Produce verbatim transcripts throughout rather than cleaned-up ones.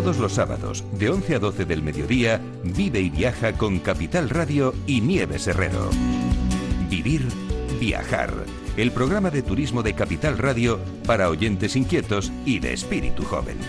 Todos los sábados, de once a doce del mediodía, vive y viaja con Capital Radio y Nieves Herrero. Vivir, viajar. El programa de turismo de Capital Radio para oyentes inquietos y de espíritu joven.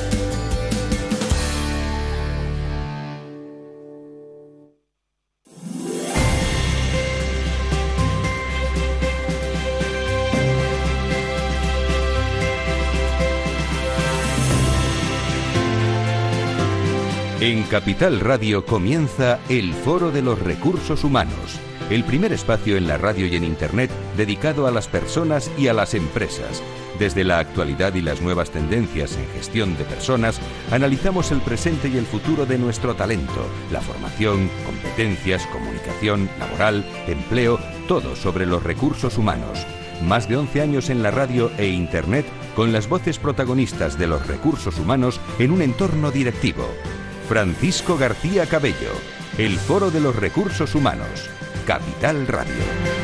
En Capital Radio comienza el Foro de los Recursos Humanos, el primer espacio en la radio y en Internet dedicado a las personas y a las empresas. Desde la actualidad y las nuevas tendencias en gestión de personas, analizamos el presente y el futuro de nuestro talento, la formación, competencias, comunicación, laboral, empleo, todo sobre los recursos humanos. Más de once años en la radio e Internet con las voces protagonistas de los recursos humanos en un entorno directivo. Francisco García Cabello, el Foro de los Recursos Humanos, Capital Radio.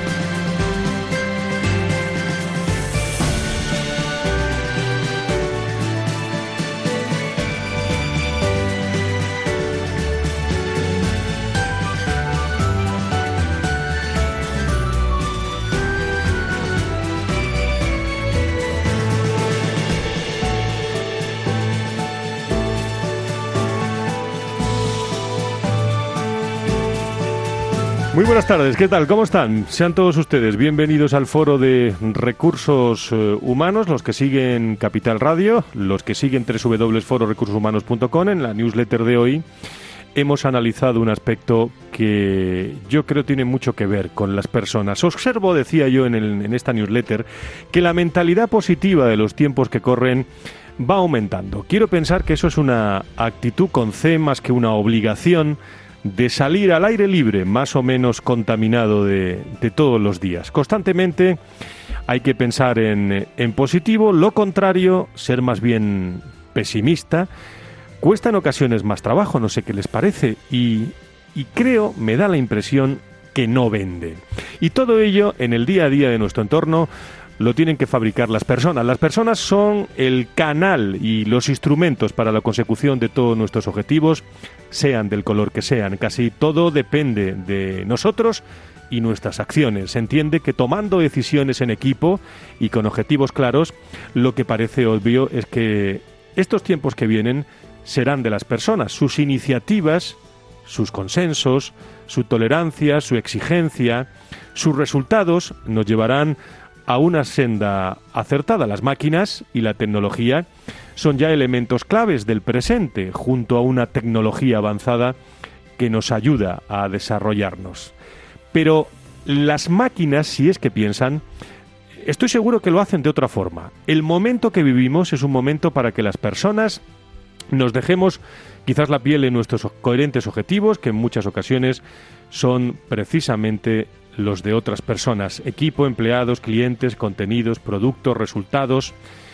Muy buenas tardes, ¿qué tal? ¿Cómo están? Sean todos ustedes bienvenidos al Foro de Recursos eh, Humanos, los que siguen Capital Radio, los que siguen doble u doble u doble u punto foro recursos humanos punto com. En la newsletter de hoy hemos analizado un aspecto que yo creo tiene mucho que ver con las personas. Observo, decía yo en, el, en esta newsletter, que la mentalidad positiva de los tiempos que corren va aumentando. Quiero pensar que eso es una actitud con C más que una obligación de salir al aire libre, más o menos contaminado de, de todos los días. Constantemente hay que pensar en, en positivo, lo contrario, ser más bien pesimista. Cuesta en ocasiones más trabajo, no sé qué les parece, y, y creo, me da la impresión que no vende. Y todo ello en el día a día de nuestro entorno lo tienen que fabricar las personas. Las personas son el canal y los instrumentos para la consecución de todos nuestros objetivos, sean del color que sean. Casi todo depende de nosotros y nuestras acciones. Se entiende que tomando decisiones en equipo y con objetivos claros, lo que parece obvio es que estos tiempos que vienen serán de las personas. Sus iniciativas, sus consensos, su tolerancia, su exigencia, sus resultados nos llevarán a una senda acertada. Las máquinas y la tecnología son ya elementos claves del presente, junto a una tecnología avanzada que nos ayuda a desarrollarnos. Pero las máquinas, si es que piensan, estoy seguro que lo hacen de otra forma. El momento que vivimos es un momento para que las personas nos dejemos quizás la piel en nuestros coherentes objetivos, que en muchas ocasiones son precisamente los de otras personas, equipo, empleados, clientes, contenidos, productos, resultados.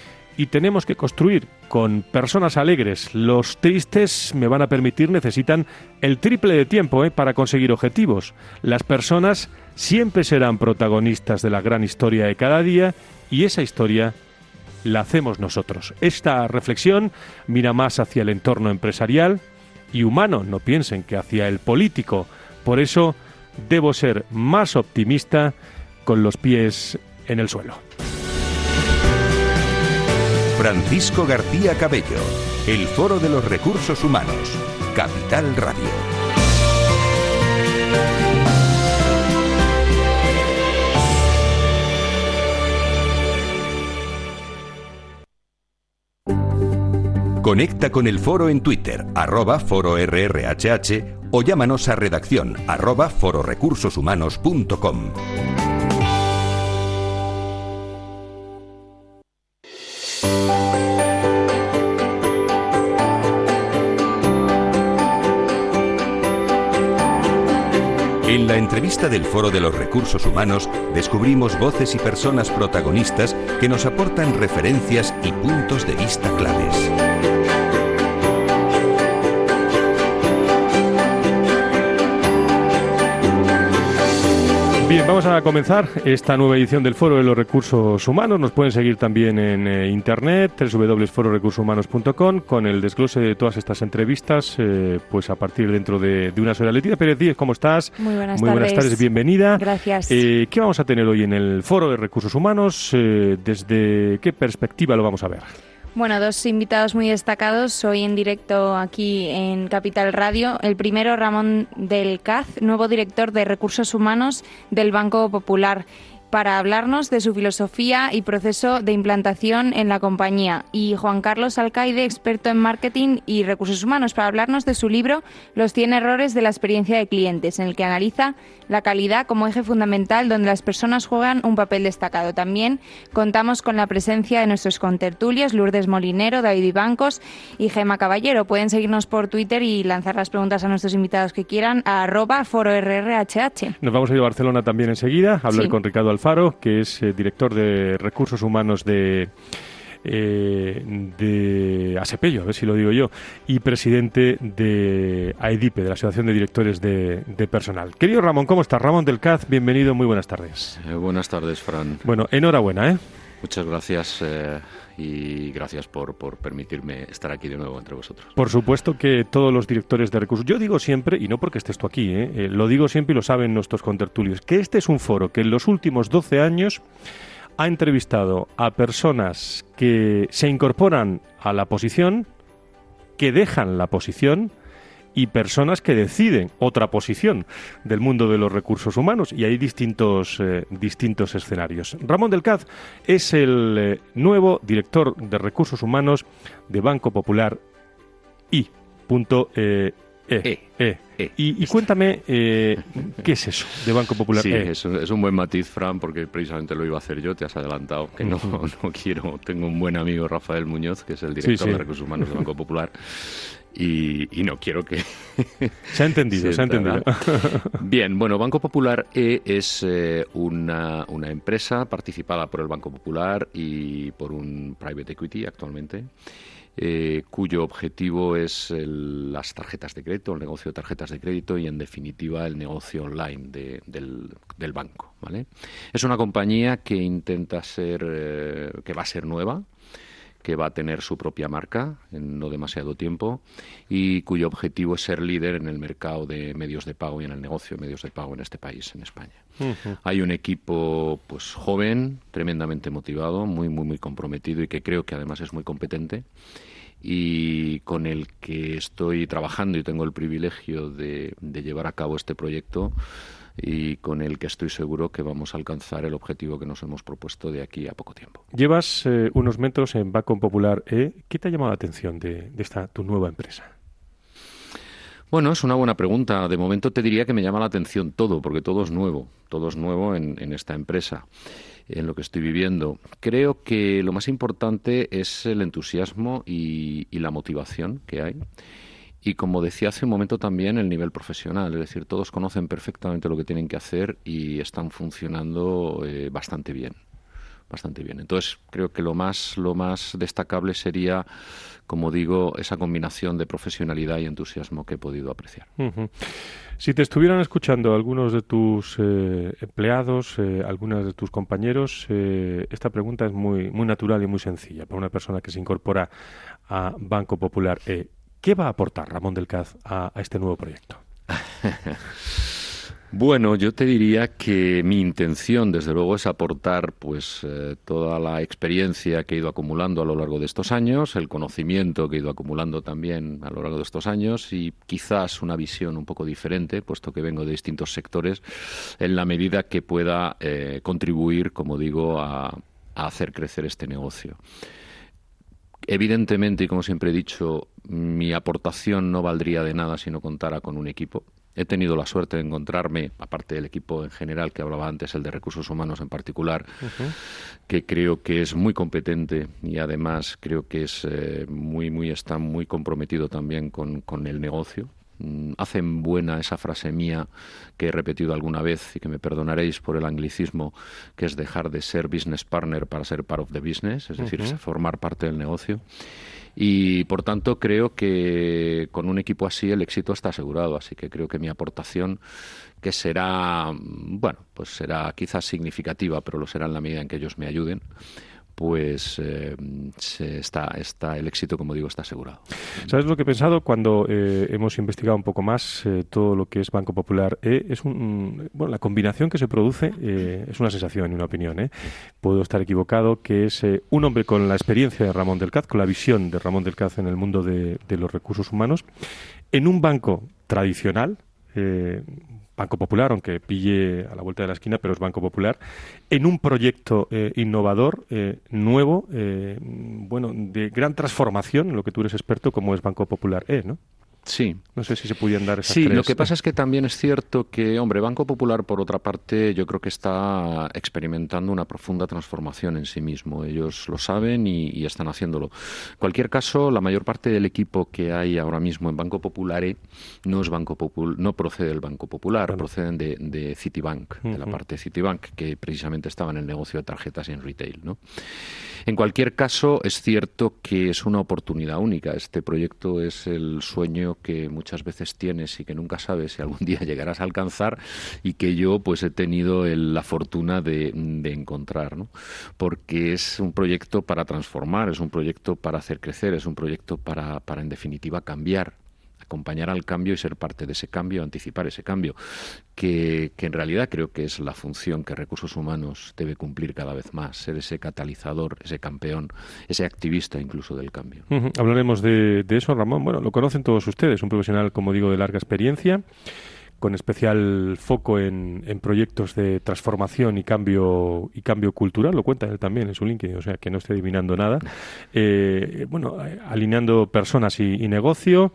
Y tenemos que construir con personas alegres. Los tristes, me van a permitir, necesitan el triple de tiempo ¿eh? para conseguir objetivos. Las personas siempre serán protagonistas de la gran historia de cada día y esa historia la hacemos nosotros. Esta reflexión mira más hacia el entorno empresarial y humano, no piensen que hacia el político. Por eso debo ser más optimista con los pies en el suelo. Francisco García Cabello, el Foro de los Recursos Humanos, Capital Radio. Conecta con el foro en Twitter, arroba foro R R H H, o llámanos a redacción, arroba foro recursos humanos punto com. En la entrevista del Foro de los Recursos Humanos descubrimos voces y personas protagonistas que nos aportan referencias y puntos de vista claves. Bien, vamos a comenzar esta nueva edición del Foro de los Recursos Humanos. Nos pueden seguir también en eh, internet, doble u doble u doble u punto foro recursos humanos punto com, con el desglose de todas estas entrevistas, eh, pues a partir dentro de, de unas horas. Leticia Pérez Díez, ¿cómo estás? Muy buenas Muy tardes. buenas tardes, bienvenida. Gracias. Eh, ¿Qué vamos a tener hoy en el Foro de Recursos Humanos? Eh, ¿Desde qué perspectiva lo vamos a ver? Bueno, dos invitados muy destacados hoy en directo aquí en Capital Radio. El primero, Ramón del Caz, nuevo director de Recursos Humanos del Banco Popular, para hablarnos de su filosofía y proceso de implantación en la compañía. Y Juan Carlos Alcaide, experto en marketing y recursos humanos, para hablarnos de su libro Los cien errores de la experiencia de clientes, en el que analiza la calidad como eje fundamental donde las personas juegan un papel destacado. También contamos con la presencia de nuestros contertulios, Lourdes Molinero, David Ibancos y Gema Caballero. Pueden seguirnos por Twitter y lanzar las preguntas a nuestros invitados que quieran a arroba foro R R H H. Nos vamos a ir a Barcelona también enseguida, a hablar Sí. con Ricardo Alfaro, que es eh, director de Recursos Humanos de... Eh, de Asepello, a ver si lo digo yo, y presidente de AEDIPE, de la Asociación de Directores de, de Personal. Querido Ramón, ¿cómo estás? Ramón del Caz, bienvenido, muy buenas tardes. Eh, buenas tardes, Fran. Bueno, enhorabuena, ¿eh? Muchas gracias eh, y gracias por, por permitirme estar aquí de nuevo entre vosotros. Por supuesto que todos los directores de recursos, yo digo siempre, y no porque estés tú aquí, ¿eh? Eh, lo digo siempre y lo saben nuestros contertulios, que este es un foro que en los últimos doce años ha entrevistado a personas que se incorporan a la posición, que dejan la posición, y personas que deciden otra posición del mundo de los recursos humanos, y hay distintos, eh, distintos escenarios. Ramón del Caz es el eh, nuevo director de recursos humanos de Banco Popular I. Punto, eh, E. E. E. E. Y, y cuéntame, eh, ¿qué es eso de Banco Popular? Sí, E? es un, es un buen matiz, Fran, porque precisamente lo iba a hacer yo, te has adelantado, que no, no quiero. Tengo un buen amigo, Rafael Muñoz, que es el director Sí, sí. de Recursos Humanos del Banco Popular, y, y no quiero que... Se ha entendido, se ha entendido. Bien, bueno, Banco Popular E es eh, una, una empresa participada por el Banco Popular y por un private equity actualmente, Eh, cuyo objetivo es el- las tarjetas de crédito, el negocio de tarjetas de crédito y, en definitiva, el negocio online de- del, del banco, ¿vale? Es una compañía que intenta ser, eh, que va a ser nueva, que va a tener su propia marca en no demasiado tiempo y cuyo objetivo es ser líder en el mercado de medios de pago y en el negocio de medios de pago en este país, en España. Ujú. Hay un equipo pues joven, tremendamente motivado, muy, muy, muy comprometido y que creo que además es muy competente y con el que estoy trabajando y tengo el privilegio de, de llevar a cabo este proyecto y con el que estoy seguro que vamos a alcanzar el objetivo que nos hemos propuesto de aquí a poco tiempo. Llevas eh, unos metros en Banco Popular E. ¿Qué te ha llamado la atención de, de esta tu nueva empresa? Bueno, es una buena pregunta. De momento te diría que me llama la atención todo, porque todo es nuevo, todo es nuevo en, en esta empresa, en lo que estoy viviendo. Creo que lo más importante es el entusiasmo y, y la motivación que hay. Y como decía hace un momento también, el nivel profesional, es decir, todos conocen perfectamente lo que tienen que hacer y están funcionando eh, bastante bien. Bastante bien. Entonces, creo que lo más, lo más destacable sería, como digo, esa combinación de profesionalidad y entusiasmo que he podido apreciar. Ujú. Si te estuvieran escuchando algunos de tus eh, empleados, eh, algunos de tus compañeros, eh, esta pregunta es muy, muy natural y muy sencilla para una persona que se incorpora a Banco Popular E. ¿Qué va a aportar Ramón del Caz a, a este nuevo proyecto? Bueno, yo te diría que mi intención, desde luego, es aportar pues eh, toda la experiencia que he ido acumulando a lo largo de estos años, el conocimiento que he ido acumulando también a lo largo de estos años y quizás una visión un poco diferente, puesto que vengo de distintos sectores, en la medida que pueda eh, contribuir, como digo, a, a hacer crecer este negocio. Evidentemente, y como siempre he dicho, mi aportación no valdría de nada si no contara con un equipo. He tenido la suerte de encontrarme, aparte del equipo en general que hablaba antes, el de recursos humanos en particular, uh-huh. que creo que es muy competente y además creo que es eh, muy, muy está muy comprometido también con, con el negocio. hacen buena esa frase mía que he repetido alguna vez y que me perdonaréis por el anglicismo, que es dejar de ser business partner para ser part of the business, es decir, uh-huh. formar parte del negocio. Y, por tanto, creo que con un equipo así el éxito está asegurado. Así que creo que mi aportación, que será, bueno, pues será quizás significativa, pero lo será en la medida en que ellos me ayuden, pues eh, se está, está el éxito, como digo, está asegurado. ¿Sabes lo que he pensado cuando eh, hemos investigado un poco más eh, todo lo que es Banco Popular? Eh, es un, bueno, la combinación que se produce eh, es una sensación y una opinión. Eh. Puedo estar equivocado, que es eh, un hombre con la experiencia de Ramón Delcaz, con la visión de Ramón Delcaz en el mundo de, de los recursos humanos, en un banco tradicional, eh, Banco Popular, aunque pille a la vuelta de la esquina, pero es Banco Popular, en un proyecto eh, innovador, eh, nuevo, eh, bueno, de gran transformación, en lo que tú eres experto, como es Banco Popular E, ¿no? Sí. No sé si se podían dar esas Sí, tres. Lo que pasa es que también es cierto que, hombre, Banco Popular, por otra parte, yo creo que está experimentando una profunda transformación en sí mismo. Ellos lo saben y, y están haciéndolo. En cualquier caso, la mayor parte del equipo que hay ahora mismo en Banco Popular E no es Banco Popul- no procede del Banco Popular, bueno. proceden de, de Citibank, uh-huh. de la parte de Citibank, que precisamente estaba en el negocio de tarjetas y en retail, ¿no? En cualquier caso, es cierto que es una oportunidad única. Este proyecto es el sueño que muchas veces tienes y que nunca sabes si algún día llegarás a alcanzar, y que yo pues he tenido el, la fortuna de, de encontrar, ¿no? Porque es un proyecto para transformar, es un proyecto para hacer crecer, es un proyecto para, para en definitiva cambiar, acompañar al cambio y ser parte de ese cambio, anticipar ese cambio, que, que en realidad creo que es la función que Recursos Humanos debe cumplir cada vez más, ser ese catalizador, ese campeón, ese activista incluso del cambio. Uh-huh. Hablaremos de, de eso, Ramón. Bueno, lo conocen todos ustedes, un profesional, como digo, de larga experiencia, con especial foco en, en proyectos de transformación y cambio y cambio cultural, lo cuenta él también en su LinkedIn, o sea que no estoy adivinando nada. Eh, bueno, alineando personas y, y negocio,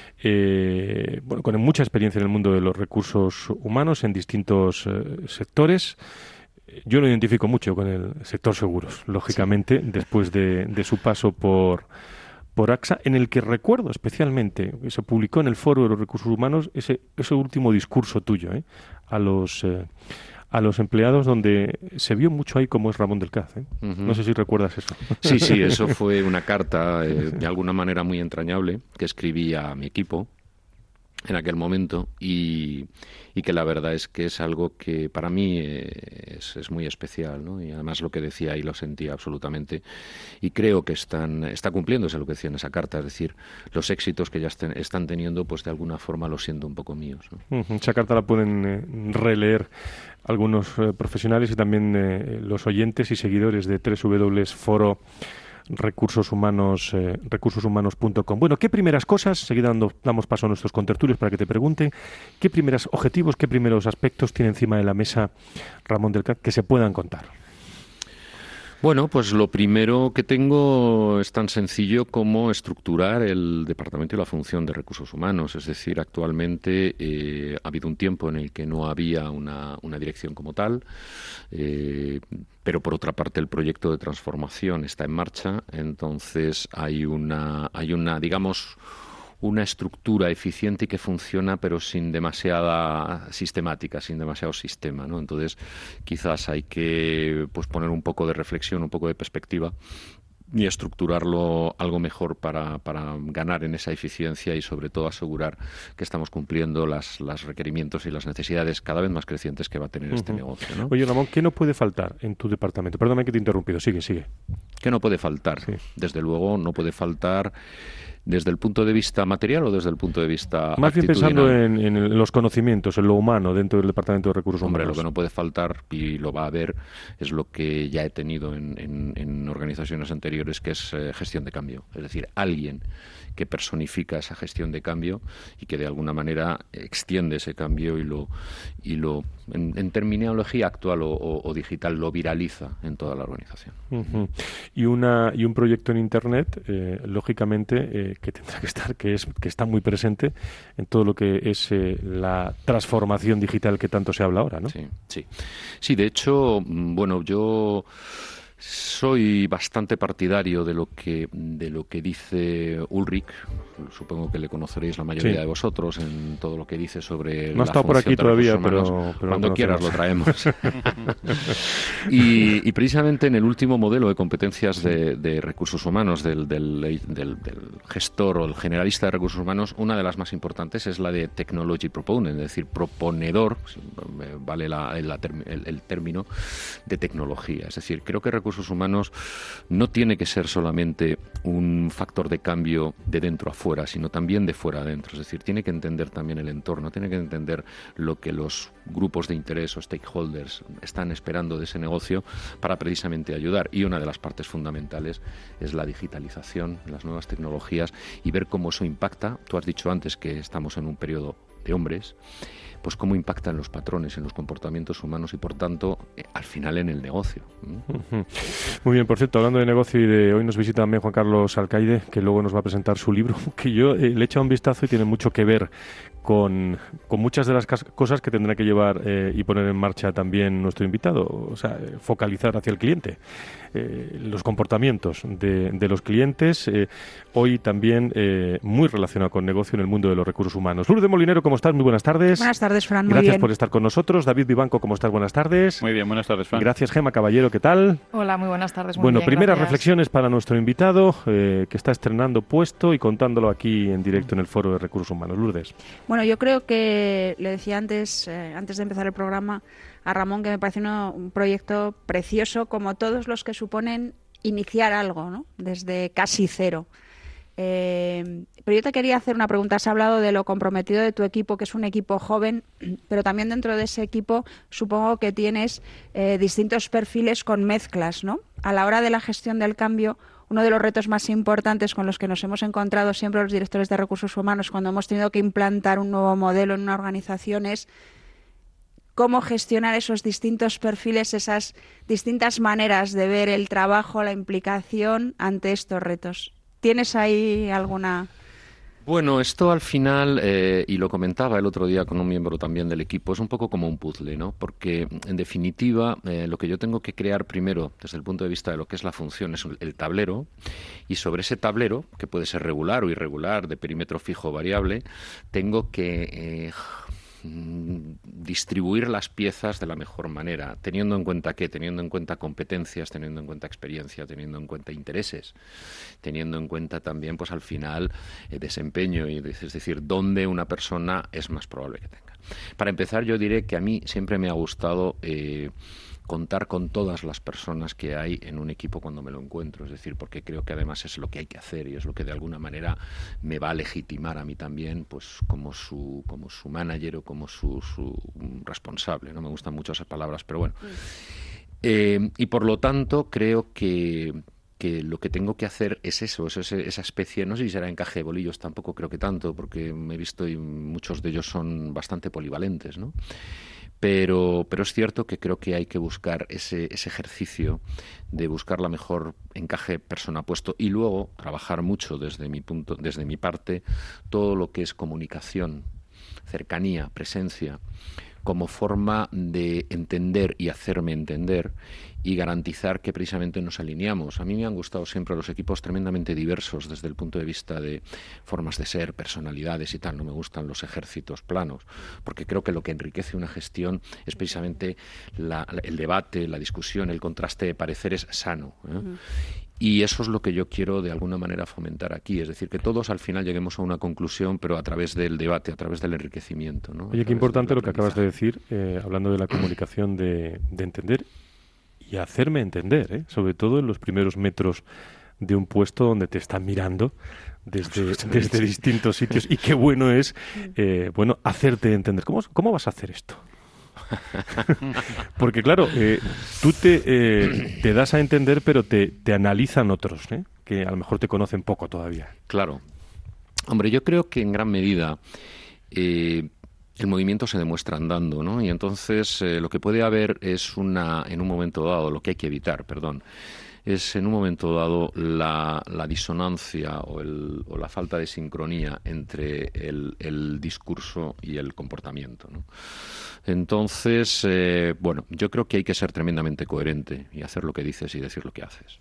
eh, bueno, con mucha experiencia en el mundo de los recursos humanos en distintos eh, sectores. Yo lo identifico mucho con el sector seguros, lógicamente, sí. después de, de su paso por por A X A, en el que recuerdo especialmente, que se publicó en el Foro de los Recursos Humanos, ese, ese último discurso tuyo ¿eh? a los eh, a los empleados, donde se vio mucho ahí cómo es Ramón Delcaz. ¿eh? Uh-huh. No sé si recuerdas eso. Sí, sí, eso fue una carta eh, de alguna manera muy entrañable que escribí a mi equipo en aquel momento, y, y que la verdad es que es algo que para mí es, es muy especial, ¿no? Y además lo que decía ahí lo sentía absolutamente, y creo que están está cumpliéndose lo que decía en esa carta, es decir, los éxitos que ya estén, están teniendo, pues de alguna forma los siento un poco míos, ¿no? Uh-huh. Esa carta la pueden eh, releer algunos eh, profesionales y también eh, los oyentes y seguidores de doble u doble u doble u punto foro recursos humanos eh, recursos humanos punto com. Bueno, ¿qué primeras cosas? Seguida dando, damos paso a nuestros contertulios para que te pregunten qué primeros objetivos, qué primeros aspectos tiene encima de la mesa Ramón Delcaz que se puedan contar. Bueno, pues lo primero que tengo es tan sencillo como estructurar el departamento y la función de recursos humanos. Es decir, actualmente eh, ha habido un tiempo en el que no había una, una dirección como tal, eh, pero por otra parte el proyecto de transformación está en marcha. Entonces hay una, hay una, digamos, una estructura eficiente y que funciona, pero sin demasiada sistemática, sin demasiado sistema, ¿no? Entonces, quizás hay que pues poner un poco de reflexión, un poco de perspectiva y estructurarlo algo mejor para, para ganar en esa eficiencia y sobre todo asegurar que estamos cumpliendo las, los requerimientos y las necesidades cada vez más crecientes que va a tener uh-huh. este negocio, ¿no? Oye, Ramón, ¿qué no puede faltar en tu departamento? Perdóname que te he interrumpido, sigue, sigue. ¿Qué no puede faltar? Sí. Desde luego no puede faltar desde el punto de vista material o desde el punto de vista más bien pensando en, en los conocimientos, en lo humano dentro del Departamento de Recursos Hombre, Humanos. Lo que no puede faltar, y lo va a haber, es lo que ya he tenido en, en, en organizaciones anteriores, que es eh, gestión de cambio. Es decir, alguien que personifica esa gestión de cambio y que de alguna manera extiende ese cambio y lo, y lo en, en terminología actual o, o, o digital, lo viraliza en toda la organización. Uh-huh. Y una y un proyecto en Internet, eh, lógicamente, eh, que tendrá que estar, que es que está muy presente en todo lo que es eh, la transformación digital que tanto se habla ahora, ¿no? Sí, sí. Sí, de hecho, bueno, yo Soy bastante partidario de lo que de lo que dice Ulrich. Supongo que le conoceréis la mayoría sí. de vosotros en todo lo que dice sobre no la está por aquí todavía, pero, pero cuando quieras lo traemos. y, y precisamente en el último modelo de competencias de, de recursos humanos del, del, del, del gestor o el generalista de recursos humanos, una de las más importantes es la de technology proponent, es decir, proponedor, vale la, la, el, el término de tecnología. Es decir, creo que recursos humanos no tiene que ser solamente un factor de cambio de dentro a fuera, sino también de fuera a dentro. Es decir, tiene que entender también el entorno, tiene que entender lo que los grupos de interés o stakeholders están esperando de ese negocio para precisamente ayudar. Y una de las partes fundamentales es la digitalización, las nuevas tecnologías y ver cómo eso impacta. Tú has dicho antes que estamos en un periodo de hombres, pues cómo impactan los patrones en los comportamientos humanos y, por tanto, eh, al final en el negocio. ¿Mm? Muy bien, por cierto, hablando de negocio y de hoy nos visita también Juan Carlos Alcaide, que luego nos va a presentar su libro, que yo eh, le he echado un vistazo y tiene mucho que ver con, con muchas de las cosas que tendrá que llevar eh, y poner en marcha también nuestro invitado, o sea, eh, focalizar hacia el cliente, eh, los comportamientos de, de los clientes, eh, hoy también eh, muy relacionado con negocio en el mundo de los recursos humanos. Lourdes Molinero, ¿cómo estás? Muy buenas tardes. Buenas tardes, Fran. Muy Gracias bien. por estar con nosotros. David Vivanco, ¿cómo estás? Buenas tardes. Muy bien, buenas tardes, Fran. Gracias, Gema Caballero, ¿qué tal? Hola, muy buenas tardes. Muy bueno, bien, primeras gracias. reflexiones para nuestro invitado, eh, que está estrenando puesto y contándolo aquí en directo en el Foro de Recursos Humanos. Lourdes. Bueno, yo creo que le decía antes, eh, antes de empezar el programa, a Ramón, que me parece uno, un proyecto precioso, como todos los que suponen iniciar algo, ¿no? Desde casi cero. Eh, pero yo te quería hacer una pregunta. Has hablado de lo comprometido de tu equipo, que es un equipo joven, pero también dentro de ese equipo supongo que tienes eh, distintos perfiles con mezclas, ¿no? A la hora de la gestión del cambio, uno de los retos más importantes con los que nos hemos encontrado siempre los directores de recursos humanos cuando hemos tenido que implantar un nuevo modelo en una organización es cómo gestionar esos distintos perfiles, esas distintas maneras de ver el trabajo, la implicación ante estos retos. ¿Tienes ahí alguna...? Bueno, esto al final, eh, y lo comentaba el otro día con un miembro también del equipo, es un poco como un puzzle, ¿no? Porque, en definitiva, eh, lo que yo tengo que crear primero, desde el punto de vista de lo que es la función, es el tablero, y sobre ese tablero, que puede ser regular o irregular, de perímetro fijo o variable, tengo que... Eh, distribuir las piezas de la mejor manera, teniendo en cuenta qué, teniendo en cuenta competencias, teniendo en cuenta experiencia, teniendo en cuenta intereses, teniendo en cuenta también, pues al final, el desempeño, y es decir, dónde una persona es más probable que tenga. Para empezar, yo diré que a mí siempre me ha gustado eh, contar con todas las personas que hay en un equipo cuando me lo encuentro, es decir, porque creo que además es lo que hay que hacer y es lo que de alguna manera me va a legitimar a mí también, pues como su como su manager o como su, su responsable. No me gustan mucho esas palabras, pero bueno. Eh, y por lo tanto creo que que lo que tengo que hacer es eso, es ese, esa especie, no sé si será encaje de bolillos, tampoco creo que tanto, porque me he visto y muchos de ellos son bastante polivalentes, ¿no? Pero, pero es cierto que creo que hay que buscar ese, ese ejercicio de buscar la mejor encaje persona-puesto y luego trabajar mucho desde mi punto, desde mi parte, todo lo que es comunicación, cercanía, presencia, como forma de entender y hacerme entender y garantizar que precisamente nos alineamos. A mí me han gustado siempre los equipos tremendamente diversos desde el punto de vista de formas de ser, personalidades y tal. No me gustan los ejércitos planos, porque creo que lo que enriquece una gestión es precisamente la, el debate, la discusión, el contraste de pareceres sano, ¿eh? Uh-huh. Y eso es lo que yo quiero de alguna manera fomentar aquí, es decir, que todos al final lleguemos a una conclusión, pero a través del debate, a través del enriquecimiento, ¿no? Oye, qué importante lo que acabas de decir, eh, hablando de la comunicación, de, de entender y hacerme entender, ¿eh? Sobre todo en los primeros metros de un puesto donde te están mirando desde, desde distintos sitios. Y qué bueno es, eh, bueno, hacerte entender. ¿Cómo, cómo vas a hacer esto? Porque claro, eh, tú te, eh, te das a entender, pero te, te analizan otros, ¿eh? Que a lo mejor te conocen poco todavía. Claro. Hombre, yo creo que en gran medida eh, el movimiento se demuestra andando, ¿no? Y entonces eh, lo que puede haber es una, en un momento dado, lo que hay que evitar, perdón, es en un momento dado la, la disonancia o, el, o la falta de sincronía entre el, el discurso y el comportamiento, ¿no? Entonces, eh, bueno, yo creo que hay que ser tremendamente coherente y hacer lo que dices y decir lo que haces.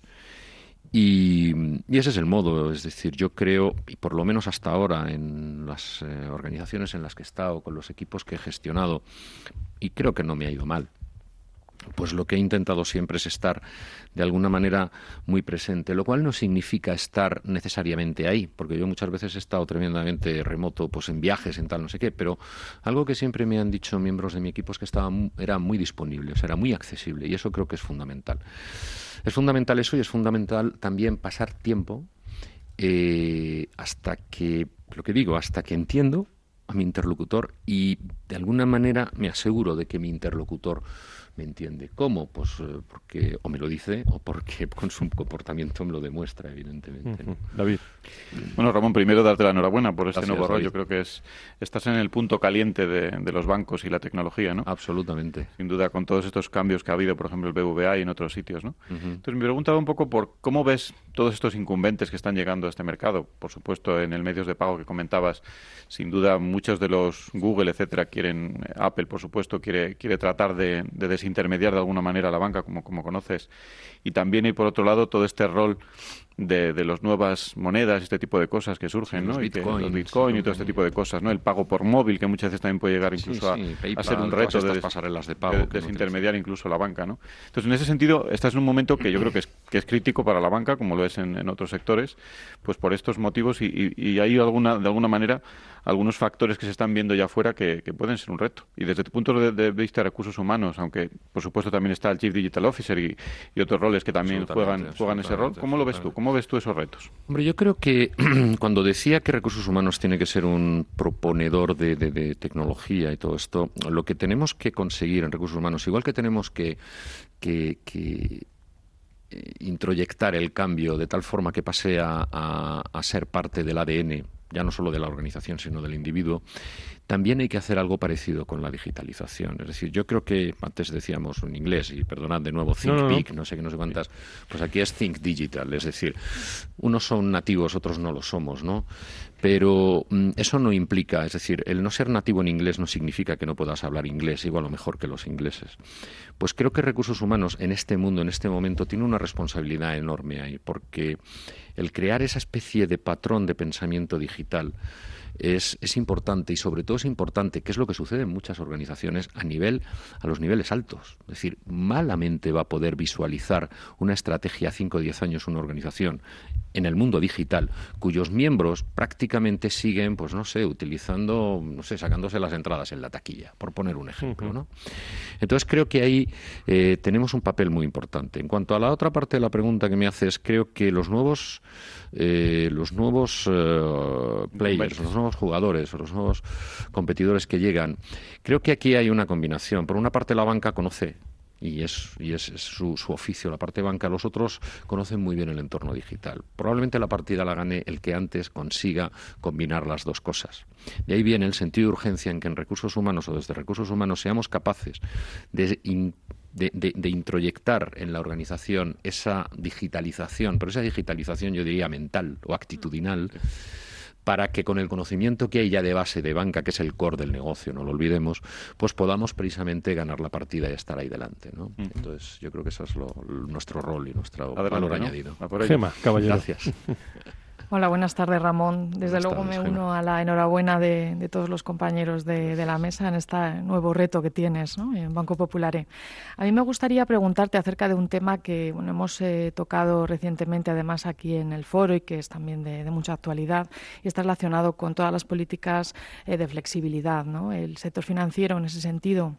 Y, y ese es el modo, es decir, yo creo, y por lo menos hasta ahora en las eh, organizaciones en las que he estado, con los equipos que he gestionado, y creo que no me ha ido mal, pues lo que he intentado siempre es estar de alguna manera muy presente, lo cual no significa estar necesariamente ahí, porque yo muchas veces he estado tremendamente remoto, pues en viajes, en tal, no sé qué, pero algo que siempre me han dicho miembros de mi equipo es que estaba, era muy disponible, o sea, era muy accesible, y eso creo que es fundamental. Es fundamental eso y es fundamental también pasar tiempo eh, hasta que, lo que digo, hasta que entiendo a mi interlocutor y de alguna manera me aseguro de que mi interlocutor me entiende. ¿Cómo? Pues eh, porque o me lo dice o porque con su comportamiento me lo demuestra, evidentemente, ¿no? David. Bueno, Ramón, primero darte la enhorabuena por este Gracias, nuevo rol. David. Yo creo que es estás en el punto caliente de, de los bancos y la tecnología, ¿no? Absolutamente. Sin duda, con todos estos cambios que ha habido, por ejemplo, el B B V A y en otros sitios, ¿no? Uh-huh. Entonces, me preguntaba un poco por cómo ves todos estos incumbentes que están llegando a este mercado. Por supuesto, en el medios de pago que comentabas, sin duda, muchos de los Google, etcétera, quieren, Apple, por supuesto, quiere, quiere tratar de, de desintermediar de alguna manera a la banca, como, como conoces. Y también hay, por otro lado, todo este rol de, de las nuevas monedas, este tipo de cosas que surgen, sí, ¿no? Los y que, Bitcoin, los Bitcoin sí, y todo este tipo de cosas, ¿no? El pago por móvil, que muchas veces también puede llegar incluso sí, sí, a, PayPal, a ser un todas reto estas de, des, pasarelas de pago de que desintermediar no incluso la banca, ¿no? Entonces, en ese sentido, estás en un momento que yo creo que es, que es crítico para la banca, como lo es en, en otros sectores, pues por estos motivos y, y, y hay alguna, de alguna manera algunos factores que se están viendo ya afuera que, que pueden ser un reto. Y desde tu punto de, de vista de recursos humanos, aunque por supuesto también está el Chief Digital Officer y, y otros roles que también juegan, juegan ese rol, ¿cómo lo ves tú? ¿Cómo ves tú esos retos? Hombre, yo creo que cuando decía que recursos humanos tiene que ser un proponedor de, de, de tecnología y todo esto, lo que tenemos que conseguir en recursos humanos, igual que tenemos que, que, que eh, introyectar el cambio de tal forma que pase a, a, a ser parte del A D N, ya no solo de la organización, sino del individuo, también hay que hacer algo parecido con la digitalización. Es decir, yo creo que antes decíamos en inglés, y perdonad de nuevo, think no, no, big, no sé qué, no sé cuántas, pues aquí es think digital, es decir, unos son nativos, otros no lo somos, ¿no? Pero mm, eso no implica, es decir, el no ser nativo en inglés no significa que no puedas hablar inglés igual o mejor que los ingleses. Pues creo que recursos humanos en este mundo, en este momento, tiene una responsabilidad enorme ahí, porque el crear esa especie de patrón de pensamiento digital es, es importante y sobre todo es importante, que es lo que sucede en muchas organizaciones a nivel a los niveles altos. Es decir, malamente va a poder visualizar una estrategia a cinco o diez años una organización en el mundo digital cuyos miembros prácticamente siguen, pues no sé, utilizando, no sé, sacándose las entradas en la taquilla, por poner un ejemplo, ¿no? Entonces creo que ahí eh, tenemos un papel muy importante. En cuanto a la otra parte de la pregunta que me haces, creo que los nuevos eh, los nuevos eh, players, los nuevos jugadores o los nuevos competidores que llegan, creo que aquí hay una combinación. Por una parte la banca conoce y es, y es, es su, su oficio, la parte banca. Los otros conocen muy bien el entorno digital. Probablemente la partida la gane el que antes consiga combinar las dos cosas. De ahí viene el sentido de urgencia en que en recursos humanos o desde recursos humanos seamos capaces de, in, de, de, de introyectar en la organización esa digitalización, pero esa digitalización yo diría mental o actitudinal, para que con el conocimiento que hay ya de base de banca, que es el core del negocio, no lo olvidemos, pues podamos precisamente ganar la partida y estar ahí delante, ¿no? Uh-huh. Entonces, yo creo que eso es lo, nuestro rol y nuestro Adelante, valor ¿no? añadido. Gema, caballero. Gracias. Hola, buenas tardes, Ramón. Desde buenas luego tardes, me uno Gema. a la enhorabuena de, de todos los compañeros de, de la mesa en este nuevo reto que tienes, ¿no?, en Banco Popular. A mí me gustaría preguntarte acerca de un tema que bueno, hemos eh, tocado recientemente, además aquí en el foro, y que es también de, de mucha actualidad, y está relacionado con todas las políticas eh, de flexibilidad, ¿no? El sector financiero, en ese sentido,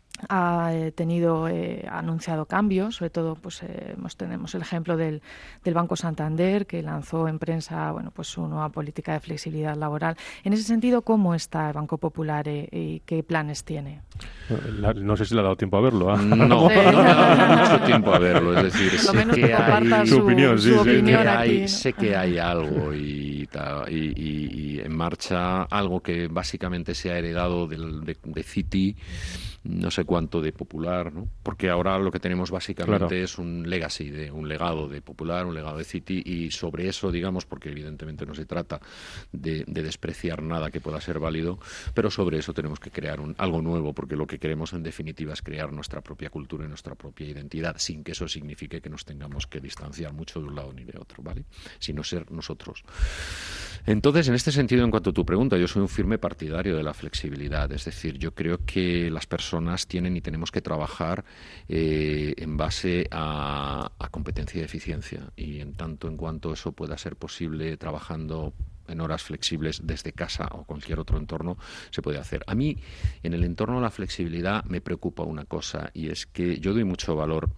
ha eh, tenido eh, ha anunciado cambios, sobre todo pues eh, hemos, tenemos el ejemplo del, del Banco Santander, que lanzó en prensa bueno pues su nueva política de flexibilidad laboral. En ese sentido, ¿cómo está el Banco Popular eh, y qué planes tiene? La, no sé si le ha dado tiempo a verlo. ¿eh? No, no, sí. no me ha dado mucho tiempo a verlo. Es decir, Lo menos sé que que comparta hay, su, su opinión, sí, su sí, opinión que aquí, hay, ¿no? sé que hay algo y, y, y, y en marcha algo que básicamente se ha heredado del, de, de Citi. No sé cuánto de Popular, ¿no? Porque ahora lo que tenemos básicamente claro. es un legacy, de un legado de Popular, un legado de Citi, y sobre eso, digamos, porque evidentemente no se trata de, de despreciar nada que pueda ser válido, pero sobre eso tenemos que crear un, algo nuevo, porque lo que queremos en definitiva es crear nuestra propia cultura y nuestra propia identidad, sin que eso signifique que nos tengamos que distanciar mucho de un lado ni de otro, ¿vale? Sino ser nosotros. Entonces, en este sentido, en cuanto a tu pregunta, yo soy un firme partidario de la flexibilidad, es decir, yo creo que las personas tienen y tenemos que trabajar eh, en base a, a competencia y eficiencia, y en tanto en cuanto eso pueda ser posible trabajando en horas flexibles desde casa o cualquier otro entorno, se puede hacer. A mí, en el entorno de la flexibilidad, me preocupa una cosa, y es que yo doy mucho valor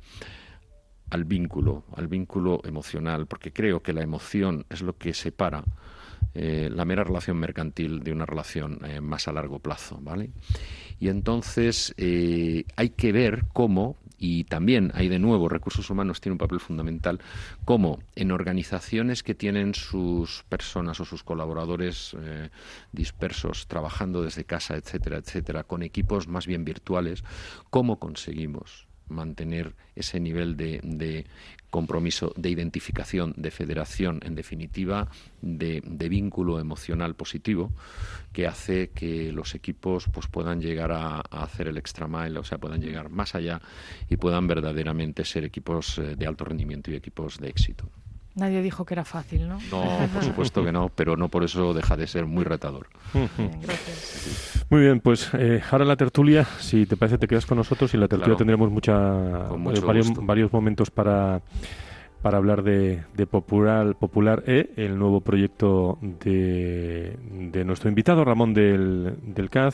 al vínculo, al vínculo emocional, porque creo que la emoción es lo que separa eh, la mera relación mercantil de una relación eh, más a largo plazo, ¿vale? Y entonces eh, hay que ver cómo, y también hay de nuevo, recursos humanos tiene un papel fundamental, cómo en organizaciones que tienen sus personas o sus colaboradores eh, dispersos, trabajando desde casa, etcétera, etcétera, con equipos más bien virtuales, cómo conseguimos mantener ese nivel de, de compromiso, de identificación, de federación, en definitiva, de, de vínculo emocional positivo, que hace que los equipos pues puedan llegar a, a hacer el extra mile, o sea, puedan llegar más allá y puedan verdaderamente ser equipos eh, de alto rendimiento y equipos de éxito. Nadie dijo que era fácil, ¿no? No, por supuesto que no, pero no por eso deja de ser muy retador. Bien, gracias. Muy bien, pues eh, ahora la tertulia, si te parece te quedas con nosotros y en la tertulia Claro. tendremos mucha, Con mucho eh, varios, gusto. varios momentos para, para hablar de, de Popular, Popular E, el nuevo proyecto de, de nuestro invitado Ramón del, del C A D,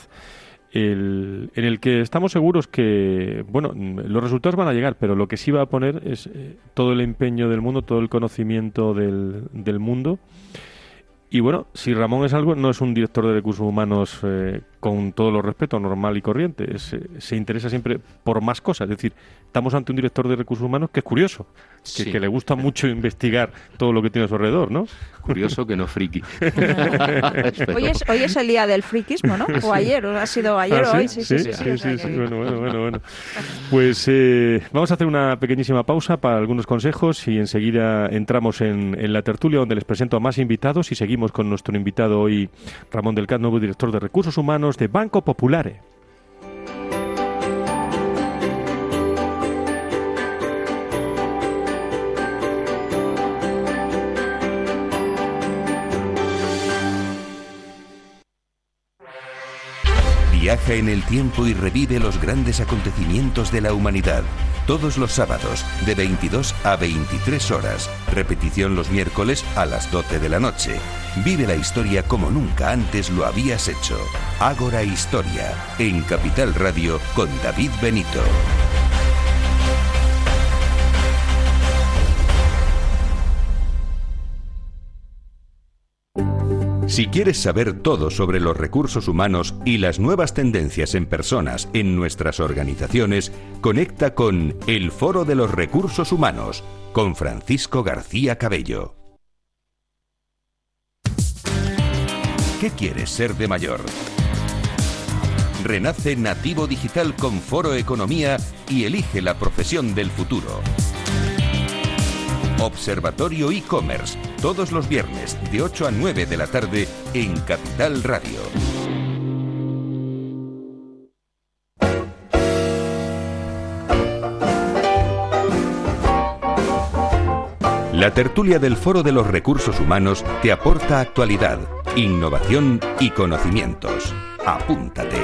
el, en el que estamos seguros que, bueno, los resultados van a llegar, pero lo que sí va a poner es eh, todo el empeño del mundo, todo el conocimiento del, del mundo. Y bueno, si Ramón es algo, no es un director de recursos humanos eh, con todo los respeto, normal y corriente. Es, eh, se interesa siempre por más cosas. Es decir, estamos ante un director de recursos humanos que es curioso, que, Sí. que le gusta mucho investigar todo lo que tiene a su alrededor, ¿no? Curioso que no friki. Hoy es, hoy es el día del friquismo, ¿no? O ayer, o ha sido ayer ¿Ah, o sí? hoy. Sí, sí, sí. sí, sí, o sea sí, sí. que- Bueno, bueno, bueno, bueno. Pues eh, vamos a hacer una pequeñísima pausa para algunos consejos y enseguida entramos en, en la tertulia donde les presento a más invitados y seguimos con nuestro invitado hoy, Ramón del C A D, nuevo director de Recursos Humanos de Banco Populare. Viaja en el tiempo y revive los grandes acontecimientos de la humanidad. Todos los sábados, de veintidós a veintitrés horas. Repetición los miércoles a las doce de la noche. Vive la historia como nunca antes lo habías hecho. Ágora Historia, en Capital Radio, con David Benito. Si quieres saber todo sobre los recursos humanos y las nuevas tendencias en personas en nuestras organizaciones, conecta con El Foro de los Recursos Humanos con Francisco García Cabello. ¿Qué quieres ser de mayor? Renace Nativo Digital con Foro Economía y elige la profesión del futuro. Observatorio e-commerce, todos los viernes de ocho a nueve de la tarde en Capital Radio. La tertulia del Foro de los Recursos Humanos te aporta actualidad, innovación y conocimientos. Apúntate.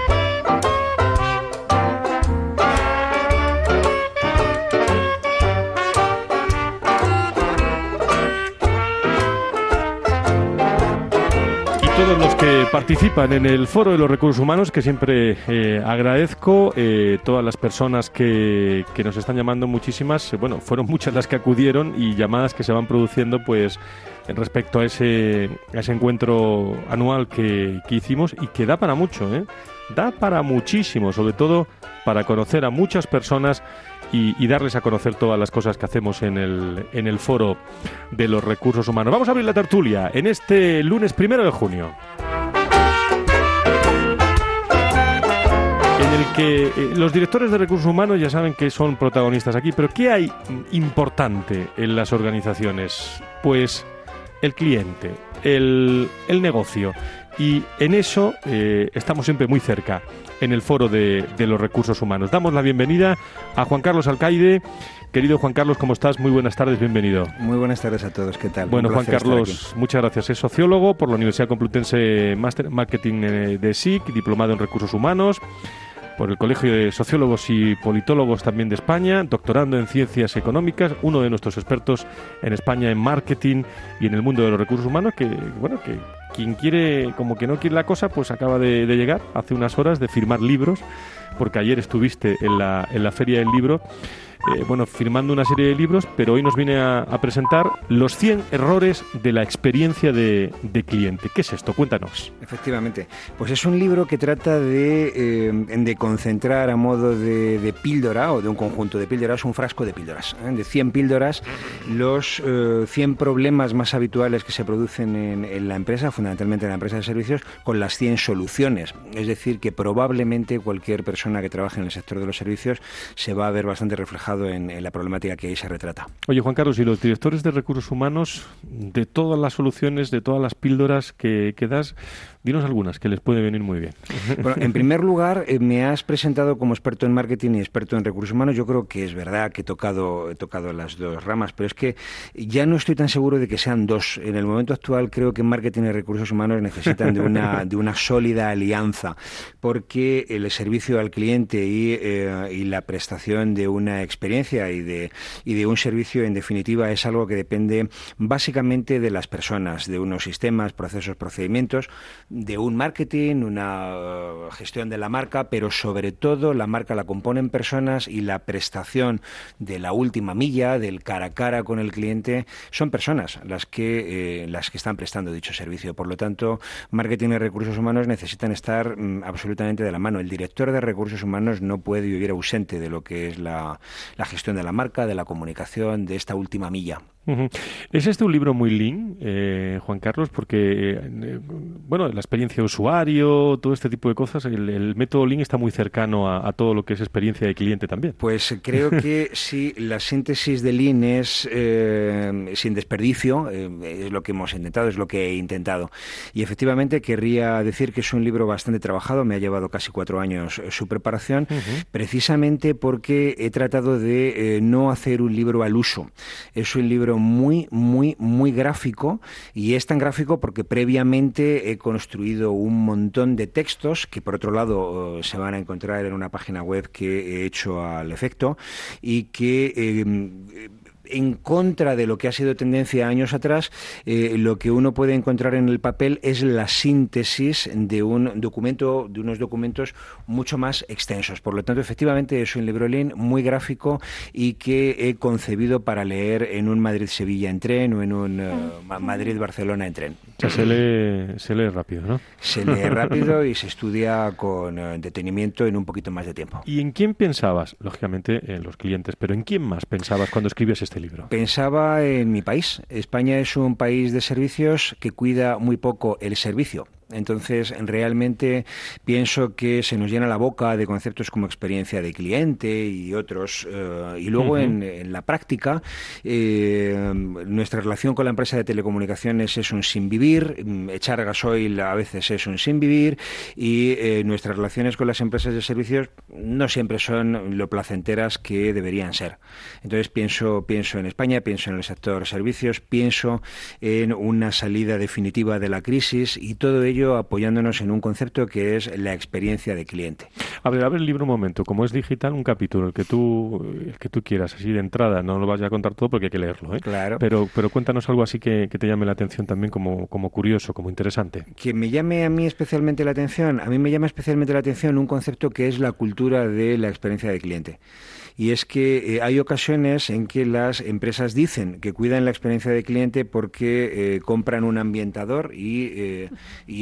Todos los que participan en el Foro de los Recursos Humanos, que siempre eh, agradezco, eh, todas las personas que, que nos están llamando, muchísimas, eh, bueno, fueron muchas las que acudieron y llamadas que se van produciendo pues respecto a ese, a ese encuentro anual que, que hicimos y que da para mucho, ¿eh? Da para muchísimo, sobre todo para conocer a muchas personas y, y darles a conocer todas las cosas que hacemos en el, en el Foro de los Recursos Humanos. Vamos a abrir la tertulia en este lunes primero de junio. En el que eh, los directores de recursos humanos ya saben que son protagonistas aquí, pero ¿qué hay importante en las organizaciones? Pues el cliente, el, el negocio, y en eso eh, estamos siempre muy cerca, en el foro de, de los recursos humanos. Damos la bienvenida a Juan Carlos Alcaide. Querido Juan Carlos, ¿cómo estás? Muy buenas tardes, bienvenido. Muy buenas tardes a todos, ¿qué tal? Bueno, Juan Carlos, muchas gracias. Es sociólogo por la Universidad Complutense Master Marketing de S I C, diplomado en Recursos Humanos, por el Colegio de Sociólogos y Politólogos también de España, doctorando en Ciencias Económicas, uno de nuestros expertos en España en marketing y en el mundo de los recursos humanos, que, bueno, que quien quiere, como que no quiere la cosa, pues acaba de, de llegar hace unas horas de firmar libros, porque ayer estuviste en la, en la Feria del Libro, eh, bueno, firmando una serie de libros, pero hoy nos viene a, a presentar los cien errores de la experiencia de, de cliente. ¿Qué es esto? Cuéntanos. Efectivamente, pues es un libro que trata de, eh, de concentrar a modo de, de píldora o de un conjunto de píldoras, un frasco de píldoras, ¿eh? de cien píldoras, los eh, cien problemas más habituales que se producen en, en la empresa, fundamentalmente en la empresa de servicios, con las cien soluciones. Es decir, que probablemente cualquier persona que trabaje en el sector de los servicios se va a ver bastante reflejado en, en la problemática que ahí se retrata. Oye, Juan Carlos, y los directores de recursos humanos, de todas las soluciones, de todas las píldoras que, que das, dinos algunas que les puede venir muy bien. Bueno, en primer lugar, eh, me has presentado como experto en marketing y experto en recursos humanos. Yo creo que es verdad que he tocado, he tocado las dos ramas, pero es que ya no estoy tan seguro de que sean dos. En el momento actual creo que marketing y recursos humanos necesitan de una, de una sólida alianza, porque el servicio al cliente y, eh, y la prestación de una experiencia y de, y de un servicio, en definitiva, es algo que depende básicamente de las personas, de unos sistemas, procesos, procedimientos, de un marketing, una uh, gestión de la marca, pero sobre todo la marca la componen personas y la prestación de la última milla, del cara a cara con el cliente, son personas las que, eh, las que están prestando dicho servicio. Por lo tanto, marketing y recursos humanos necesitan estar mm, absolutamente de la mano. El director de recursos humanos no puede vivir ausente de lo que es la, la gestión de la marca, de la comunicación, de esta última milla. Uh-huh. ¿Es este un libro muy lean, eh, Juan Carlos? Porque, eh, bueno, la experiencia de usuario, todo este tipo de cosas, el, el método lean está muy cercano a, a todo lo que es experiencia de cliente también. Pues creo que sí, la síntesis de lean es eh, sin desperdicio, eh, es lo que hemos intentado, es lo que he intentado. Y efectivamente querría decir que es un libro bastante trabajado, me ha llevado casi cuatro años eh, su preparación, uh-huh. precisamente porque he tratado de eh, no hacer un libro al uso. Es un libro muy, muy, muy gráfico, y es tan gráfico porque previamente he construido un montón de textos que, por otro lado, se van a encontrar en una página web que he hecho al efecto y que eh, en contra de lo que ha sido tendencia años atrás, eh, lo que uno puede encontrar en el papel es la síntesis de un documento, de unos documentos mucho más extensos. Por lo tanto, efectivamente, es un libro lean muy gráfico y que he concebido para leer en un Madrid-Sevilla en tren o en un uh, Madrid-Barcelona en tren. O sea, se lee, se lee rápido, ¿no? Se lee rápido y se estudia con uh, detenimiento en un poquito más de tiempo. ¿Y en quién pensabas? Lógicamente, en los clientes, pero ¿en quién más pensabas cuando escribías este libro? Pensaba en mi país. España es un país de servicios que cuida muy poco el servicio. Entonces, realmente pienso que se nos llena la boca de conceptos como experiencia de cliente y otros. Uh, y luego, uh-huh. en, en la práctica, eh, nuestra relación con la empresa de telecomunicaciones es un sin vivir, echar gasoil a veces es un sin vivir, y eh, nuestras relaciones con las empresas de servicios no siempre son lo placenteras que deberían ser. Entonces, pienso, pienso en España, pienso en el sector servicios, pienso en una salida definitiva de la crisis, y todo ello apoyándonos en un concepto que es la experiencia de cliente. A ver, abre el libro un momento. Como es digital, un capítulo, el que tú el que tú quieras, así de entrada. No lo vayas a contar todo porque hay que leerlo, ¿eh? Claro. Pero, pero cuéntanos algo así que, que te llame la atención también como, como curioso, como interesante. Que me llame a mí especialmente la atención. A mí me llama especialmente la atención un concepto que es la cultura de la experiencia de cliente. Y es que eh, hay ocasiones en que las empresas dicen que cuidan la experiencia de cliente porque eh, compran un ambientador y, eh, y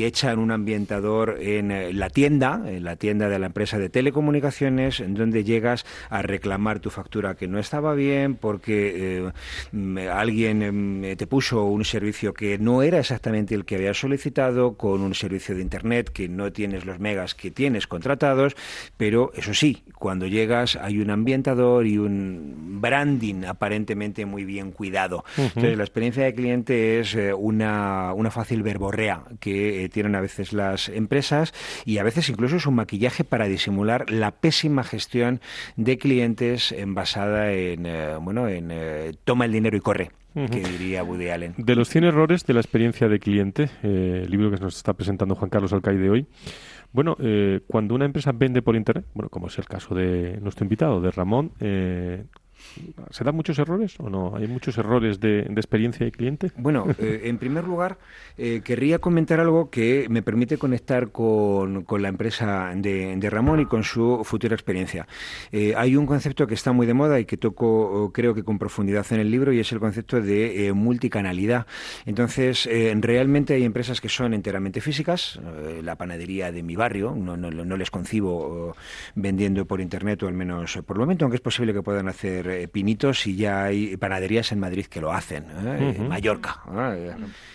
y echan un ambientador en eh, la tienda, en la tienda de la empresa de telecomunicaciones, en donde llegas a reclamar tu factura que no estaba bien porque eh, alguien eh, te puso un servicio que no era exactamente el que habías solicitado, con un servicio de internet que no tienes los megas que tienes contratados, pero eso sí, cuando llegas hay un ambientador y un branding aparentemente muy bien cuidado. Uh-huh. Entonces la experiencia de cliente es eh, una, una fácil verborrea que eh, tienen a veces las empresas, y a veces incluso es un maquillaje para disimular la pésima gestión de clientes en, basada en, eh, bueno, en eh, toma el dinero y corre. Uh-huh. Que diría Woody Allen. De los cien errores de la experiencia de cliente, eh, el libro que nos está presentando Juan Carlos Alcaide hoy. Bueno, eh, cuando una empresa vende por Internet, bueno, como es el caso de nuestro invitado, de Ramón, eh, ¿se dan muchos errores o no? ¿Hay muchos errores de, de experiencia de cliente? Bueno, eh, en primer lugar, eh, querría comentar algo que me permite conectar con, con la empresa de, de Ramón y con su futura experiencia. Eh, hay un concepto que está muy de moda y que toco, creo que con profundidad en el libro, y es el concepto de eh, multicanalidad. Entonces, eh, realmente hay empresas que son enteramente físicas. Eh, la panadería de mi barrio, no, no, no les concibo eh, vendiendo por Internet, o al menos por el momento, aunque es posible que puedan hacer eh, pinitos, y ya hay panaderías en Madrid que lo hacen, ¿eh? Uh-huh. En Mallorca ¿eh?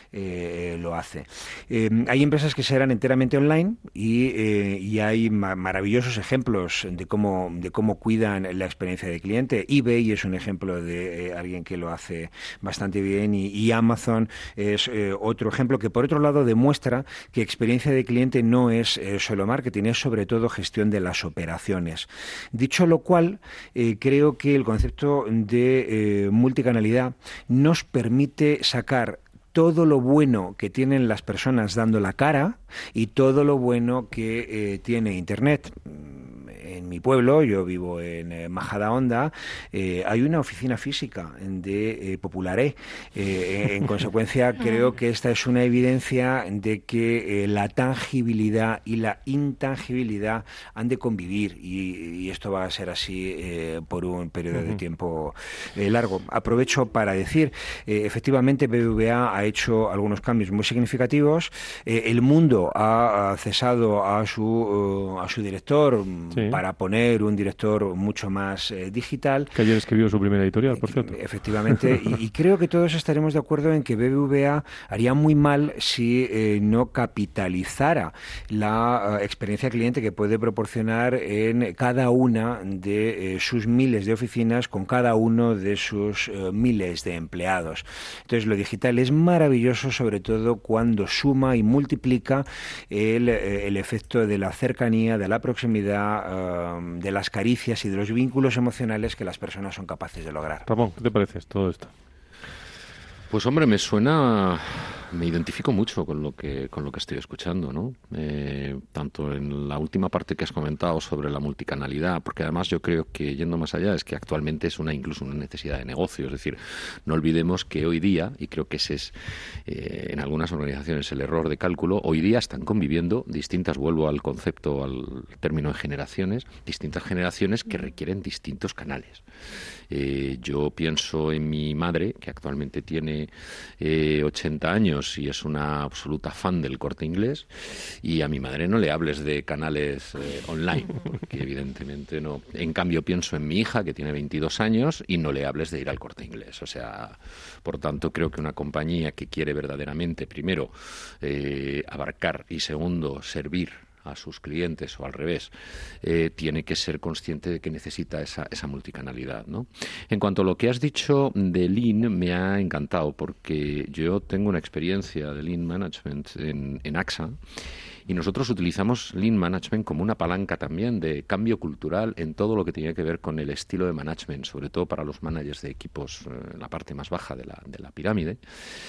Eh, lo hace. Eh, hay empresas que serán enteramente online y, eh, y hay ma- maravillosos ejemplos de cómo de cómo cuidan la experiencia de cliente. eBay es un ejemplo de eh, alguien que lo hace bastante bien, y, y Amazon es eh, otro ejemplo que, por otro lado, demuestra que experiencia de cliente no es eh, solo marketing, es sobre todo gestión de las operaciones. Dicho lo cual, eh, creo que el concepto de eh, multicanalidad nos permite sacar todo lo bueno que tienen las personas dando la cara y todo lo bueno que eh, tiene Internet. En mi pueblo, yo vivo en eh, Majadahonda, eh, hay una oficina física de eh, Popularé. Eh, en consecuencia, creo que esta es una evidencia de que eh, la tangibilidad y la intangibilidad han de convivir, y, y esto va a ser así eh, por un periodo de tiempo eh, largo. Aprovecho para decir, eh, efectivamente, B B V A ha hecho algunos cambios muy significativos. Eh, el Mundo ha, ha cesado a su, uh, a su director, sí, para poner un director mucho más eh, digital. Que ayer escribió su primera editorial, por cierto. Efectivamente, y, y creo que todos estaremos de acuerdo en que B B V A haría muy mal si eh, no capitalizara la uh, experiencia cliente que puede proporcionar en cada una de eh, sus miles de oficinas, con cada uno de sus uh, miles de empleados. Entonces, lo digital es maravilloso, sobre todo cuando suma y multiplica el, el efecto de la cercanía, de la proximidad, uh, de las caricias y de los vínculos emocionales que las personas son capaces de lograr. Ramón, ¿qué te parece todo esto? Pues hombre, me suena, me identifico mucho con lo que con lo que estoy escuchando, ¿no? Eh, tanto en la última parte que has comentado sobre la multicanalidad, porque además yo creo que, yendo más allá, es que actualmente es una incluso una necesidad de negocio. Es decir, no olvidemos que hoy día, y creo que ese es eh, en algunas organizaciones el error de cálculo, hoy día están conviviendo distintas, vuelvo al concepto, al término de generaciones, distintas generaciones que requieren distintos canales. Eh, yo pienso en mi madre, que actualmente tiene eh, ochenta años y es una absoluta fan del Corte Inglés, y a mi madre no le hables de canales eh, online, porque evidentemente no. En cambio, pienso en mi hija, que tiene veintidós años, y no le hables de ir al Corte Inglés. O sea, por tanto, creo que una compañía que quiere verdaderamente, primero, eh, abarcar, y segundo, servir a sus clientes, o al revés, eh, tiene que ser consciente de que necesita esa, esa multicanalidad, ¿no? En cuanto a lo que has dicho de Lean, me ha encantado, porque yo tengo una experiencia de Lean Management en, en AXA, y nosotros utilizamos Lean Management como una palanca también de cambio cultural en todo lo que tiene que ver con el estilo de management, sobre todo para los managers de equipos en eh, la parte más baja de la, de la pirámide,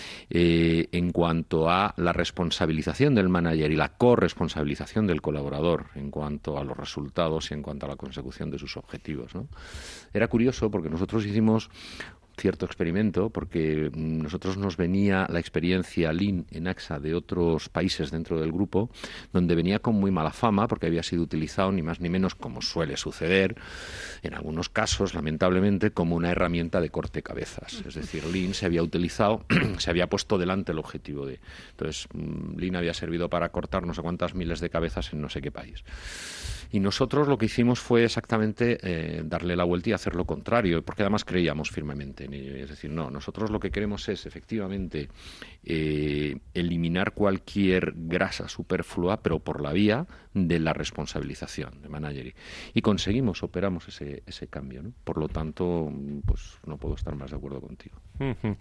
eh, en cuanto a la responsabilización del manager y la corresponsabilización del colaborador en cuanto a los resultados y en cuanto a la consecución de sus objetivos, ¿no? Era curioso porque nosotros hicimos cierto experimento, porque nosotros nos venía la experiencia Lean en AXA de otros países dentro del grupo, donde venía con muy mala fama, porque había sido utilizado ni más ni menos, como suele suceder, en algunos casos, lamentablemente, como una herramienta de corte cabezas. Es decir, Lean se había utilizado, se había puesto delante el objetivo de... Entonces, Lean había servido para cortar no sé cuántas miles de cabezas en no sé qué país. Y nosotros lo que hicimos fue exactamente eh, darle la vuelta y hacer lo contrario, porque además creíamos firmemente en ello. Es decir, no, nosotros lo que queremos es efectivamente eh, eliminar cualquier grasa superflua, pero por la vía de la responsabilización de manager. Y conseguimos, operamos ese, ese cambio, ¿no? Por lo tanto, pues no puedo estar más de acuerdo contigo. Uh-huh. Uh-huh.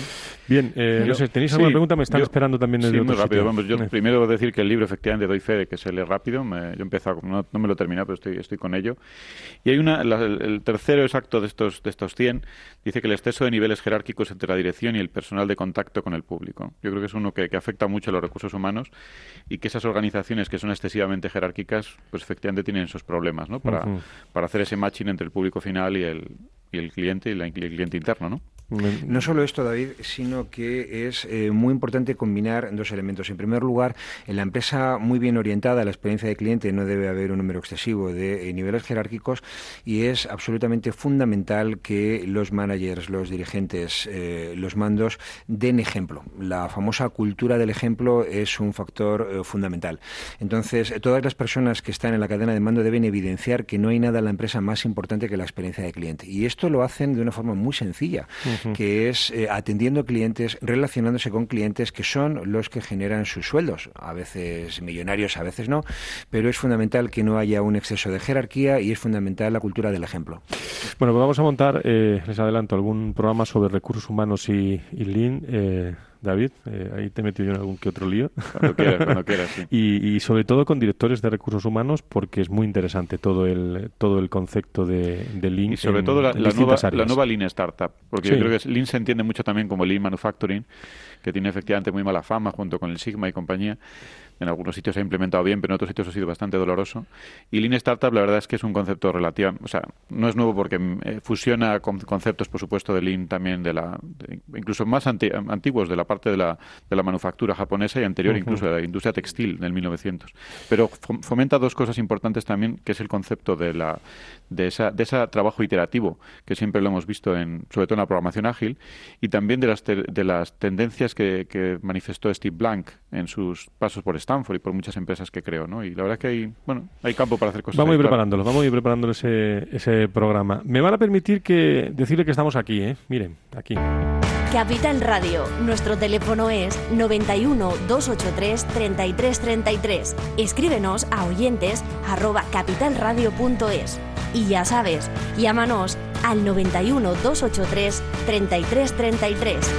Bien, eh, yo, no sé, ¿tenéis sí, alguna pregunta? Me están yo, esperando también desde sí, otro muy rápido. sitio. Vamos, yo eh. primero voy a decir que el libro, efectivamente, doy fe de que se lee rápido. Me, yo he empezado, no, no me lo he terminado, pero estoy, estoy con ello. Y hay una, la, el, el tercero exacto de estos, de estos cien dice que el exceso de niveles jerárquicos entre la dirección y el personal de contacto con el público. Yo creo que es uno que, que afecta mucho a los recursos humanos y que esas organizaciones que son excesivamente jerárquicas, pues efectivamente tienen esos problemas, ¿no? Para, uh-huh. para hacer ese matching entre el público final y el, y el cliente y, la, y el cliente interno, ¿no? No solo esto, David, sino que es eh, muy importante combinar dos elementos. En primer lugar, en la empresa muy bien orientada a la experiencia de cliente no debe haber un número excesivo de eh, niveles jerárquicos y es absolutamente fundamental que los managers, los dirigentes, eh, los mandos den ejemplo. La famosa cultura del ejemplo es un factor eh, fundamental. Entonces, todas las personas que están en la cadena de mando deben evidenciar que no hay nada en la empresa más importante que la experiencia de cliente. Y esto lo hacen de una forma muy sencilla. Uh-huh. que es eh, atendiendo clientes, relacionándose con clientes que son los que generan sus sueldos, a veces millonarios, a veces no, pero es fundamental que no haya un exceso de jerarquía y es fundamental la cultura del ejemplo. Bueno, pues vamos a montar, eh, les adelanto, algún programa sobre recursos humanos y, y Lean. Eh, David, eh, ahí te he metido yo en algún que otro lío. Cuando quieras, cuando quieras, sí. y, y sobre todo con directores de recursos humanos, porque es muy interesante todo el todo el concepto de, de Lean. Y sobre en, todo la, en la, nueva, áreas. la nueva Lean Startup, porque sí. Yo creo que Lean se entiende mucho también como Lean Manufacturing, que tiene efectivamente muy mala fama junto con el Sigma y compañía. En algunos sitios se ha implementado bien, pero en otros sitios ha sido bastante doloroso. Y Lean Startup, la verdad es que es un concepto relativo, o sea, no es nuevo porque eh, fusiona con conceptos, por supuesto, de Lean también, de la, de, incluso más anti, antiguos, de la parte de la, de la manufactura japonesa y anterior, uh-huh. incluso de la industria textil del mil novecientos. Pero fomenta dos cosas importantes también, que es el concepto de la de esa de ese trabajo iterativo, que siempre lo hemos visto, en sobre todo en la programación ágil, y también de las, te, de las tendencias que, que manifestó Steve Blank en sus pasos por Stanford y por muchas empresas que creo, ¿no? Y la verdad es que hay, bueno, hay campo para hacer cosas. Vamos a ir claro. preparándolo, vamos a ir preparando ese, ese programa. Me van a permitir que decirle que estamos aquí, ¿eh? Miren, aquí. Capital Radio. Nuestro teléfono es noventa y uno, doscientos ochenta y tres, treinta y tres treinta y tres. Escríbenos a oyentes arroba capitalradio punto es. Y ya sabes, llámanos al noventa y uno, doscientos ochenta y tres, treinta y tres treinta y tres.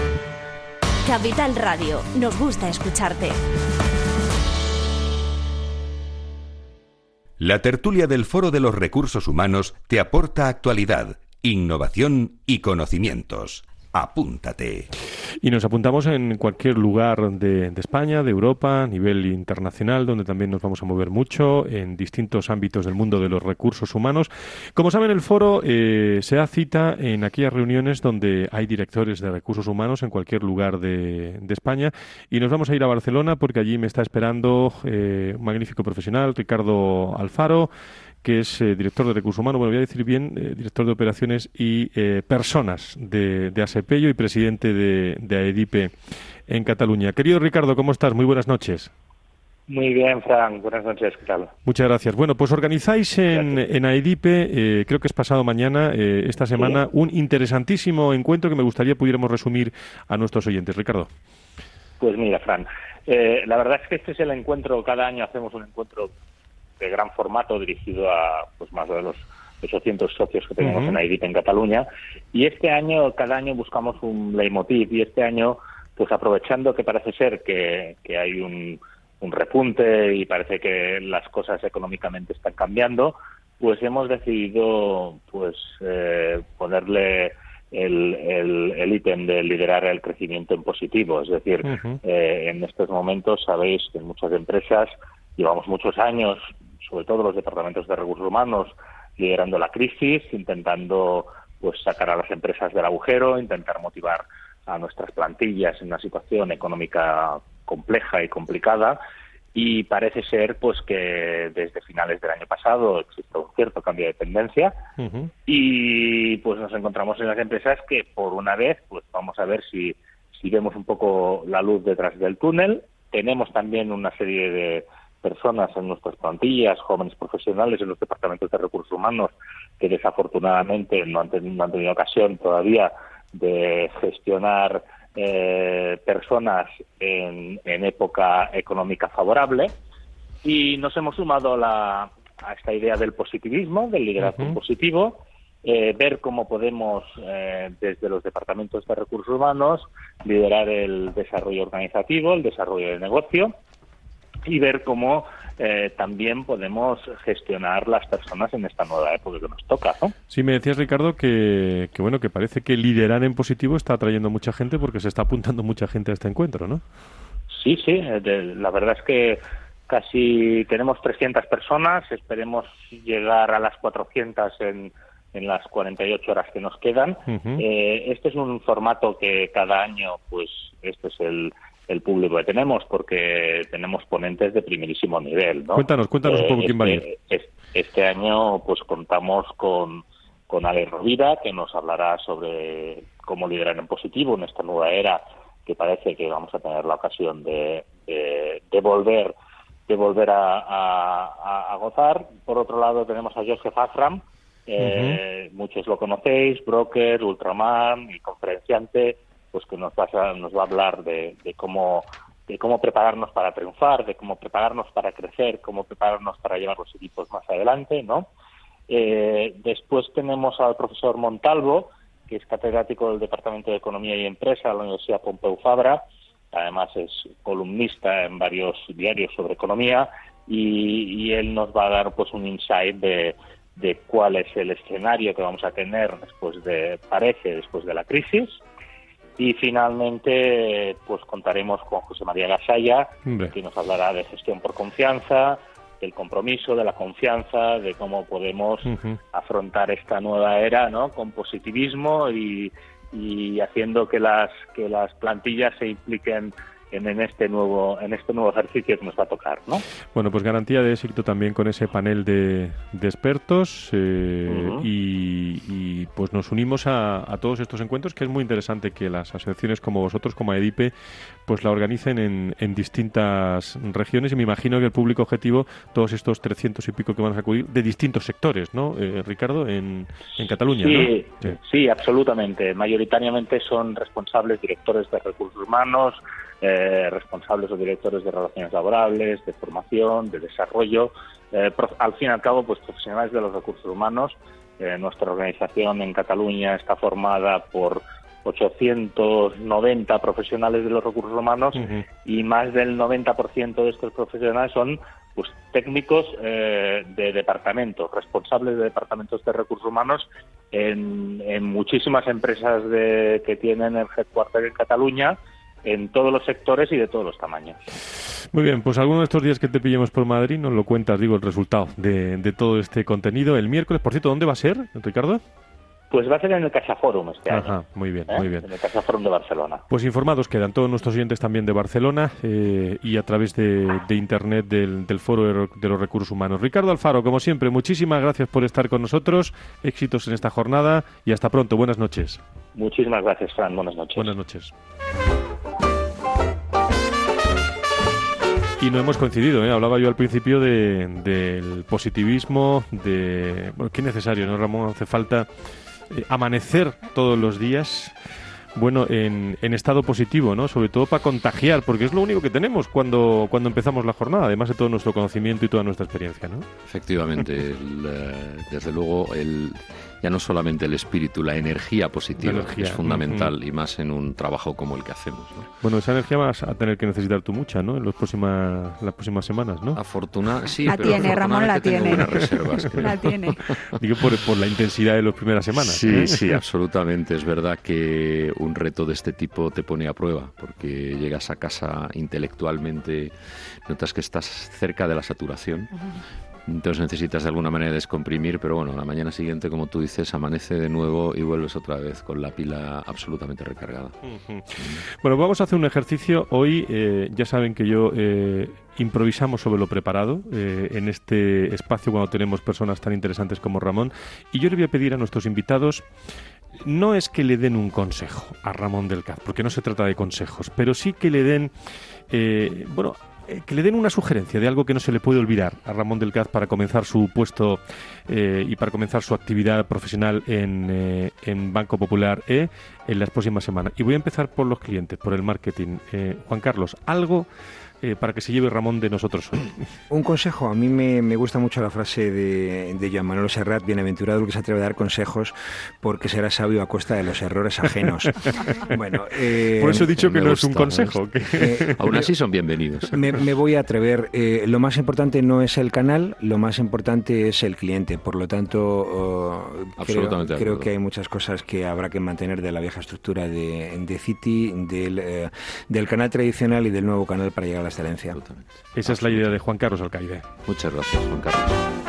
Capital Radio. Nos gusta escucharte. La tertulia del Foro de los Recursos Humanos te aporta actualidad, innovación y conocimientos. Apúntate. Y nos apuntamos en cualquier lugar de, de España, de Europa, a nivel internacional, donde también nos vamos a mover mucho en distintos ámbitos del mundo de los recursos humanos. Como saben, el foro eh, se da cita en aquellas reuniones donde hay directores de recursos humanos en cualquier lugar de, de España, y nos vamos a ir a Barcelona porque allí me está esperando eh, un magnífico profesional, Ricardo Alfaro, que es eh, director de recursos humanos, bueno, voy a decir bien, eh, director de operaciones y eh, personas de, de Asepello y presidente de, de AEDIPE en Cataluña. Querido Ricardo, ¿cómo estás? Muy buenas noches. Muy bien, Fran. Buenas noches. ¿Qué tal? Muchas gracias. Bueno, pues organizáis en, en AEDIPE, eh, creo que es pasado mañana, eh, esta semana, sí, un interesantísimo encuentro que me gustaría pudiéramos resumir a nuestros oyentes. Ricardo. Pues mira, Fran, eh, la verdad es que este es el encuentro, cada año hacemos un encuentro de gran formato dirigido a pues más de los ochocientos socios que tenemos uh-huh. en AEDIPE en Cataluña, y este año, cada año buscamos un leitmotiv, y este año, pues aprovechando que parece ser que, que hay un, un repunte y parece que las cosas económicamente están cambiando, pues hemos decidido pues eh, ponerle el, el, el ítem de liderar el crecimiento en positivo, es decir, uh-huh. eh, en estos momentos sabéis que en muchas empresas llevamos muchos años, sobre todo los departamentos de recursos humanos, liderando la crisis, intentando pues sacar a las empresas del agujero, intentar motivar a nuestras plantillas en una situación económica compleja y complicada. Y parece ser pues que desde finales del año pasado existe un cierto cambio de tendencia. Uh-huh. Y pues nos encontramos en las empresas que por una vez pues vamos a ver si, si vemos un poco la luz detrás del túnel. Tenemos también una serie de personas en nuestras plantillas, jóvenes profesionales en los departamentos de recursos humanos que desafortunadamente no han, ten, no han tenido ocasión todavía de gestionar eh, personas en, en época económica favorable, y nos hemos sumado a, la, a esta idea del positivismo, del liderazgo uh-huh. positivo, eh, ver cómo podemos eh, desde los departamentos de recursos humanos liderar el desarrollo organizativo, el desarrollo de negocio, y ver cómo eh, también podemos gestionar las personas en esta nueva época que nos toca, ¿no? Sí, me decías, Ricardo, que, que bueno, que parece que liderar en positivo está atrayendo mucha gente porque se está apuntando mucha gente a este encuentro, ¿no? Sí, sí, de, la verdad es que casi tenemos trescientas personas, esperemos llegar a las cuatrocientas en, en las cuarenta y ocho horas que nos quedan. Uh-huh. Eh, este es un formato que cada año, pues, este es el el público que tenemos, porque tenemos ponentes de primerísimo nivel, ¿no? Cuéntanos, cuéntanos eh, un poco quién va a ir. Este, este año, pues contamos con, con Ale Rovira, que nos hablará sobre cómo liderar en positivo en esta nueva era, que parece que vamos a tener la ocasión de, de, de volver de volver a, a, a gozar. Por otro lado, tenemos a Joseph Afram, eh, uh-huh. muchos lo conocéis, broker, ultraman y conferenciante, pues que nos va a, nos va a hablar de, de cómo de cómo prepararnos para triunfar, de cómo prepararnos para crecer, cómo prepararnos para llevar los equipos más adelante, ¿no? Eh, después tenemos al profesor Montalvo, que es catedrático del Departamento de Economía y Empresa de la Universidad Pompeu Fabra, además es columnista en varios diarios sobre economía, y, y él nos va a dar pues un insight de, de cuál es el escenario que vamos a tener después de, parece, después de la crisis. Y finalmente, pues contaremos con José María Gasalla, Hombre. que nos hablará de gestión por confianza, del compromiso, de la confianza, de cómo podemos uh-huh. afrontar esta nueva era, ¿no? Con positivismo y, y haciendo que las que las plantillas se impliquen en, en este nuevo en este nuevo ejercicio que nos va a tocar, ¿no? Bueno, pues garantía de éxito también con ese panel de, de expertos eh, uh-huh. y, y pues nos unimos a, a todos estos encuentros, que es muy interesante que las asociaciones como vosotros, como AEDIPE, pues la organicen en, en distintas regiones, y me imagino que el público objetivo, todos estos trescientos y pico que van a acudir, de distintos sectores, ¿no, eh, Ricardo? En, en Cataluña, sí, ¿no? Sí, sí, absolutamente. Mayoritariamente son responsables, directores de recursos humanos, Eh, responsables o directores de relaciones laborales, de formación, de desarrollo, eh, prof, al fin y al cabo, pues profesionales de los recursos humanos. Eh, nuestra organización en Cataluña está formada por ochocientos noventa profesionales de los recursos humanos uh-huh. y más del noventa por ciento de estos profesionales son pues técnicos eh, de departamentos, responsables de departamentos de recursos humanos en, en muchísimas empresas de, que tienen el headquarter en Cataluña, en todos los sectores y de todos los tamaños. Muy bien, pues alguno de estos días que te pillemos por Madrid nos lo cuentas, digo, el resultado de, de todo este contenido. El miércoles, por cierto, ¿dónde va a ser, Ricardo? Pues va a ser en el CaixaForum este año. Ajá, muy bien, ¿Eh? muy bien. En el CaixaForum de Barcelona. Pues informados quedan todos nuestros oyentes también de Barcelona eh, y a través de, de internet del, del Foro de los Recursos Humanos. Ricardo Alfaro, como siempre, muchísimas gracias por estar con nosotros. Éxitos en esta jornada y hasta pronto. Buenas noches. Muchísimas gracias, Fran. Buenas noches. Buenas noches. Y no hemos coincidido, ¿eh? Hablaba yo al principio de, del positivismo, de... Bueno, qué necesario, ¿no, Ramón? Hace falta eh, amanecer todos los días, bueno, en, en estado positivo, ¿no? Sobre todo para contagiar, porque es lo único que tenemos cuando, cuando empezamos la jornada, además de todo nuestro conocimiento y toda nuestra experiencia, ¿no? Efectivamente, el, desde luego, el... ya no solamente el espíritu, la energía positiva, la energía. Es fundamental, uh-huh. y más en un trabajo como el que hacemos, ¿no? Bueno, esa energía vas a tener que necesitar tú mucha, ¿no? En los próximas, las próximas semanas, ¿no? Afortuna, sí, la pero tiene, Ramón la tiene. Reservas, la tiene. Digo, por, por la intensidad de las primeras semanas. Sí, ¿eh? sí, absolutamente. Es verdad que un reto de este tipo te pone a prueba, porque llegas a casa intelectualmente, notas que estás cerca de la saturación. Uh-huh. Entonces necesitas de alguna manera descomprimir, pero bueno, la mañana siguiente, como tú dices, amanece de nuevo y vuelves otra vez con la pila absolutamente recargada. Uh-huh. Bueno, vamos a hacer un ejercicio. Hoy eh, ya saben que yo eh, improvisamos sobre lo preparado eh, en este espacio cuando tenemos personas tan interesantes como Ramón. Y yo le voy a pedir a nuestros invitados, no es que le den un consejo a Ramón del Caz, porque no se trata de consejos, pero sí que le den, eh, bueno... que le den una sugerencia de algo que no se le puede olvidar a Ramón del Caz para comenzar su puesto eh, y para comenzar su actividad profesional en, eh, en Banco Popular E en las próximas semanas. Y voy a empezar por los clientes, por el marketing. Eh, Juan Carlos, algo eh, para que se lleve Ramón de nosotros hoy. Un consejo. A mí me, me gusta mucho la frase de, de Joan Manuel Serrat: bienaventurado el que se atreve a dar consejos, porque será sabio a costa de los errores ajenos. Bueno, eh, por eso he dicho que no gusta, es un consejo. Que... Eh, Aún así son bienvenidos. Me, me voy a atrever. Eh, lo más importante no es el canal, lo más importante es el cliente. Por lo tanto, uh, creo, creo que hay muchas cosas que habrá que mantener de la vieja estructura de, de City, del, eh, del canal tradicional y del nuevo canal para llegar a la excelencia. Esa es la idea de Juan Carlos Alcaide. Muchas gracias, Juan Carlos.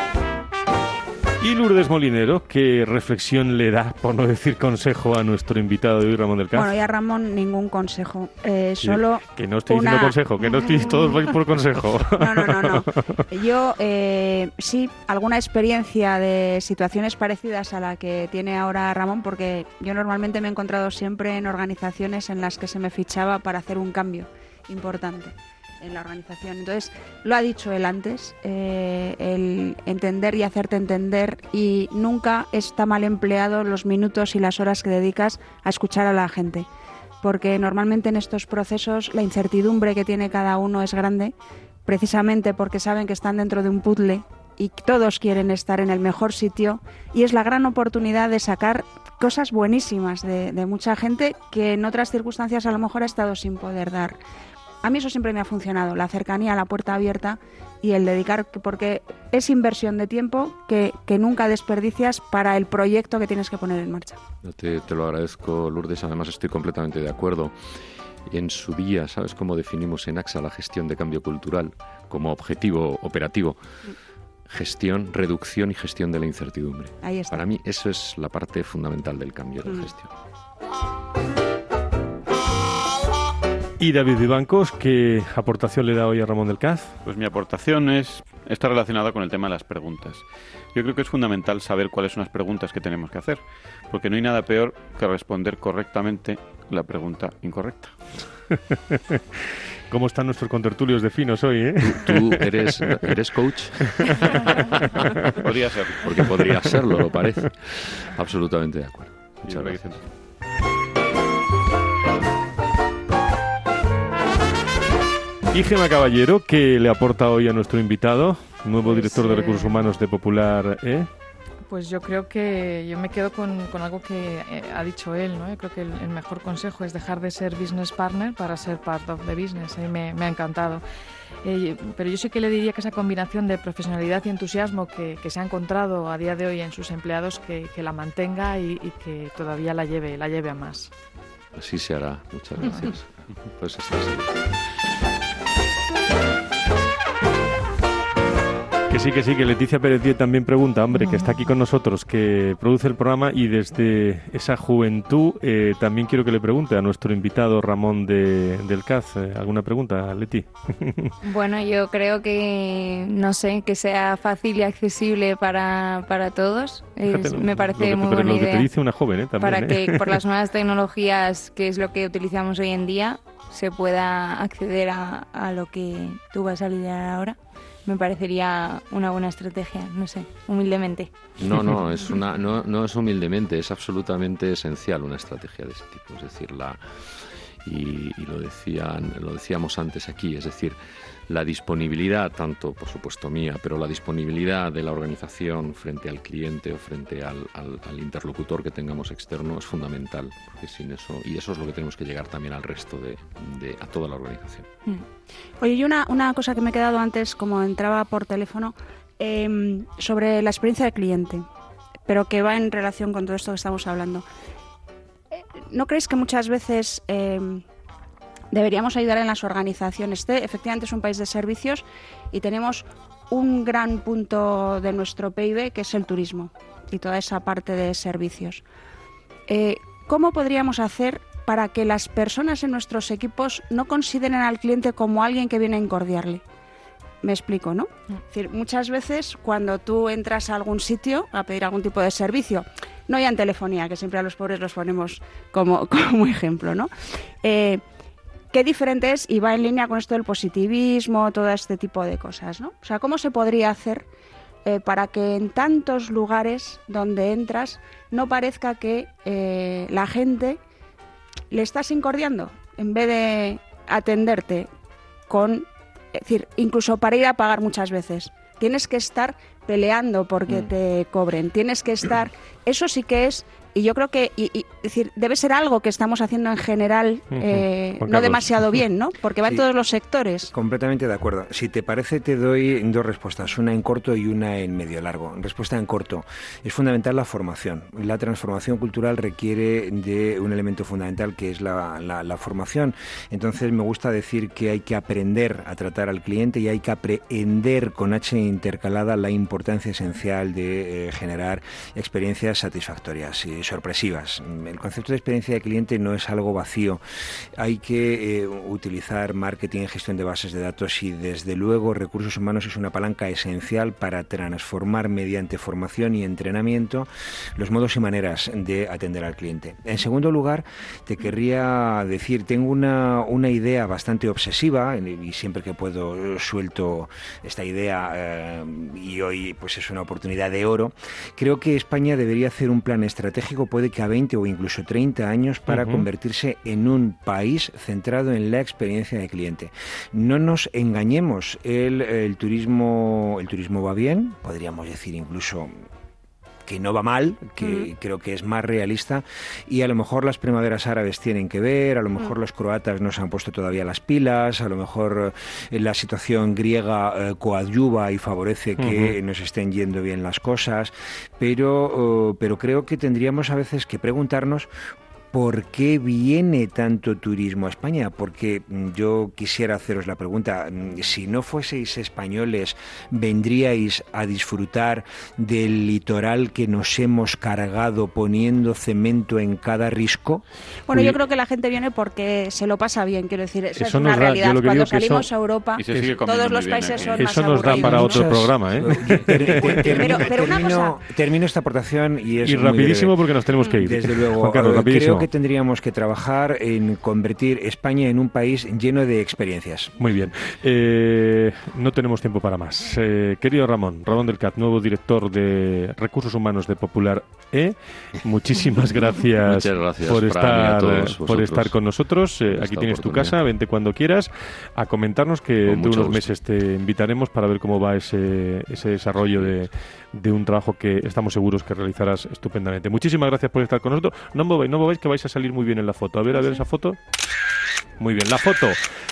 Y Lourdes Molinero, ¿qué reflexión le da, por no decir consejo, a nuestro invitado de hoy, Ramón del Caz? Bueno, y a Ramón ningún consejo, eh, solo sí, que no estoy una... diciendo consejo, que no estoy, todos vais por consejo. No, no, no, no. Yo eh, sí, alguna experiencia de situaciones parecidas a la que tiene ahora Ramón, porque yo normalmente me he encontrado siempre en organizaciones en las que se me fichaba para hacer un cambio importante en la organización. Entonces, lo ha dicho él antes, eh, el entender y hacerte entender, y nunca está mal empleado los minutos y las horas que dedicas a escuchar a la gente, porque normalmente en estos procesos la incertidumbre que tiene cada uno es grande, precisamente porque saben que están dentro de un puzzle y todos quieren estar en el mejor sitio, y es la gran oportunidad de sacar cosas buenísimas de, de mucha gente que en otras circunstancias a lo mejor ha estado sin poder dar. A mí eso siempre me ha funcionado, la cercanía, la puerta abierta y el dedicar, porque es inversión de tiempo que, que nunca desperdicias para el proyecto que tienes que poner en marcha. Te, te lo agradezco, Lourdes, además estoy completamente de acuerdo. En su día, ¿sabes cómo definimos en AXA la gestión de cambio cultural como objetivo operativo? Gestión, reducción y gestión de la incertidumbre. Ahí está. Para mí eso es la parte fundamental del cambio de mm. gestión. Y David Vivancos, ¿qué aportación le da hoy a Ramón del Caz? Pues mi aportación es está relacionada con el tema de las preguntas. Yo creo que es fundamental saber cuáles son las preguntas que tenemos que hacer, porque no hay nada peor que responder correctamente la pregunta incorrecta. ¿Cómo están nuestros contertulios de finos hoy, eh? ¿Tú, tú eres, eres coach? Podría ser. Porque podría serlo, lo parece. Absolutamente de acuerdo. Muchas gracias. Y Gema Caballero, ¿qué le aporta hoy a nuestro invitado, nuevo pues, director de Recursos Humanos de Popular E? Pues yo creo que yo me quedo con, con algo que eh, ha dicho él, ¿no? Yo creo que el, el mejor consejo es dejar de ser business partner para ser part of the business. A mí me, me ha encantado. Eh, pero yo sí que le diría que esa combinación de profesionalidad y entusiasmo que, que se ha encontrado a día de hoy en sus empleados, que, que la mantenga y, y que todavía la lleve, la lleve a más. Así se hará. Muchas gracias. Pues está así. Que sí, que sí, que Leticia Pérez Díez también pregunta, hombre, que está aquí con nosotros, que produce el programa, y desde esa juventud eh, también quiero que le pregunte a nuestro invitado Ramón de, del Caz. Eh, ¿Alguna pregunta, Leti? Bueno, yo creo que, no sé, que sea fácil y accesible para, para todos. Es, Fíjate, me parece que, muy pero buena lo que idea. te dice una joven, ¿eh? También, para ¿eh? que por las nuevas tecnologías, que es lo que utilizamos hoy en día, se pueda acceder a, a lo que tú vas a liderar ahora. Me parecería una buena estrategia, no sé, humildemente. No, no, es una, no, no es humildemente, es absolutamente esencial una estrategia de ese tipo. Es decir, la y, y lo decían, lo decíamos antes aquí, es decir, la disponibilidad, tanto por supuesto mía, pero la disponibilidad de la organización frente al cliente o frente al, al, al interlocutor que tengamos externo es fundamental, porque sin eso, y eso es lo que tenemos que llegar también al resto de, de a toda la organización. Oye, y una, una cosa que me he quedado antes, como entraba por teléfono, eh, sobre la experiencia del cliente, pero que va en relación con todo esto que estamos hablando. ¿No creéis que muchas veces eh, deberíamos ayudar en las organizaciones? Este, efectivamente, es un país de servicios y tenemos un gran punto de nuestro P I B, que es el turismo y toda esa parte de servicios. Eh, ¿Cómo podríamos hacer para que las personas en nuestros equipos no consideren al cliente como alguien que viene a encordiarle? Me explico, ¿no? Es decir, muchas veces cuando tú entras a algún sitio a pedir algún tipo de servicio, no ya en telefonía, que siempre a los pobres los ponemos como, como ejemplo, ¿no? Eh, qué diferente es, y va en línea con esto del positivismo, todo este tipo de cosas, ¿no? O sea, ¿cómo se podría hacer eh, para que en tantos lugares donde entras no parezca que eh, la gente le estás incordiando en vez de atenderte con... Es decir, incluso para ir a pagar muchas veces tienes que estar peleando porque mm. te cobren, tienes que estar... Eso sí que es... Y yo creo que y, y, es decir, debe ser algo que estamos haciendo en general eh, no demasiado bien, ¿no? Porque va sí, en todos los sectores. Completamente de acuerdo. Si te parece, te doy dos respuestas, una en corto y una en medio largo. Respuesta en corto. Es fundamental la formación. La transformación cultural requiere de un elemento fundamental que es la, la, la formación. Entonces me gusta decir que hay que aprender a tratar al cliente y hay que aprender con H intercalada la importancia esencial de eh, generar experiencias satisfactorias y sorpresivas. El concepto de experiencia de cliente no es algo vacío. Hay que eh, utilizar marketing y gestión de bases de datos y, desde luego, recursos humanos es una palanca esencial para transformar mediante formación y entrenamiento los modos y maneras de atender al cliente. En segundo lugar, te querría decir, tengo una, una idea bastante obsesiva y siempre que puedo suelto esta idea eh, y hoy pues es una oportunidad de oro. Creo que España debería hacer un plan estratégico, puede que a veinte o incluso treinta años, para uh-huh. convertirse en un país centrado en la experiencia de cliente. No nos engañemos, el, el turismo el turismo va bien, podríamos decir incluso que no va mal, que mm. creo que es más realista, y a lo mejor las primaveras árabes tienen que ver, a lo mejor mm. los croatas no se han puesto todavía las pilas, a lo mejor eh, la situación griega eh, coadyuva y favorece que uh-huh. nos estén yendo bien las cosas, pero, uh, pero creo que tendríamos a veces que preguntarnos ¿por qué viene tanto turismo a España? Porque yo quisiera haceros la pregunta, si no fueseis españoles, ¿vendríais a disfrutar del litoral que nos hemos cargado poniendo cemento en cada risco? Bueno, Uy. yo creo que la gente viene porque se lo pasa bien, quiero decir, esa eso es una realidad. Cuando salimos eso, a Europa, todos los países bien, ¿eh? son eso más nos aburridos. da para otro Muchas, programa, ¿eh? Ter, ter, pero, pero una termino, cosa... termino esta aportación y es y rapidísimo porque nos tenemos que ir. Desde luego, Juan Carlos, rapidísimo. Creo que tendríamos que trabajar en convertir España en un país lleno de experiencias. Muy bien. Eh, no tenemos tiempo para más. Eh, querido Ramón, Ramón del Cat, nuevo director de Recursos Humanos de Popular E, muchísimas gracias, gracias por, estar, por estar con nosotros. Eh, aquí tienes tu casa, vente cuando quieras a comentarnos, que de unos gusto. meses te invitaremos para ver cómo va ese, ese desarrollo de, de un trabajo que estamos seguros que realizarás estupendamente. Muchísimas gracias por estar con nosotros. No mováis, no mováis, que vais a salir muy bien en la foto. A ver, a ver esa foto. Muy bien, la foto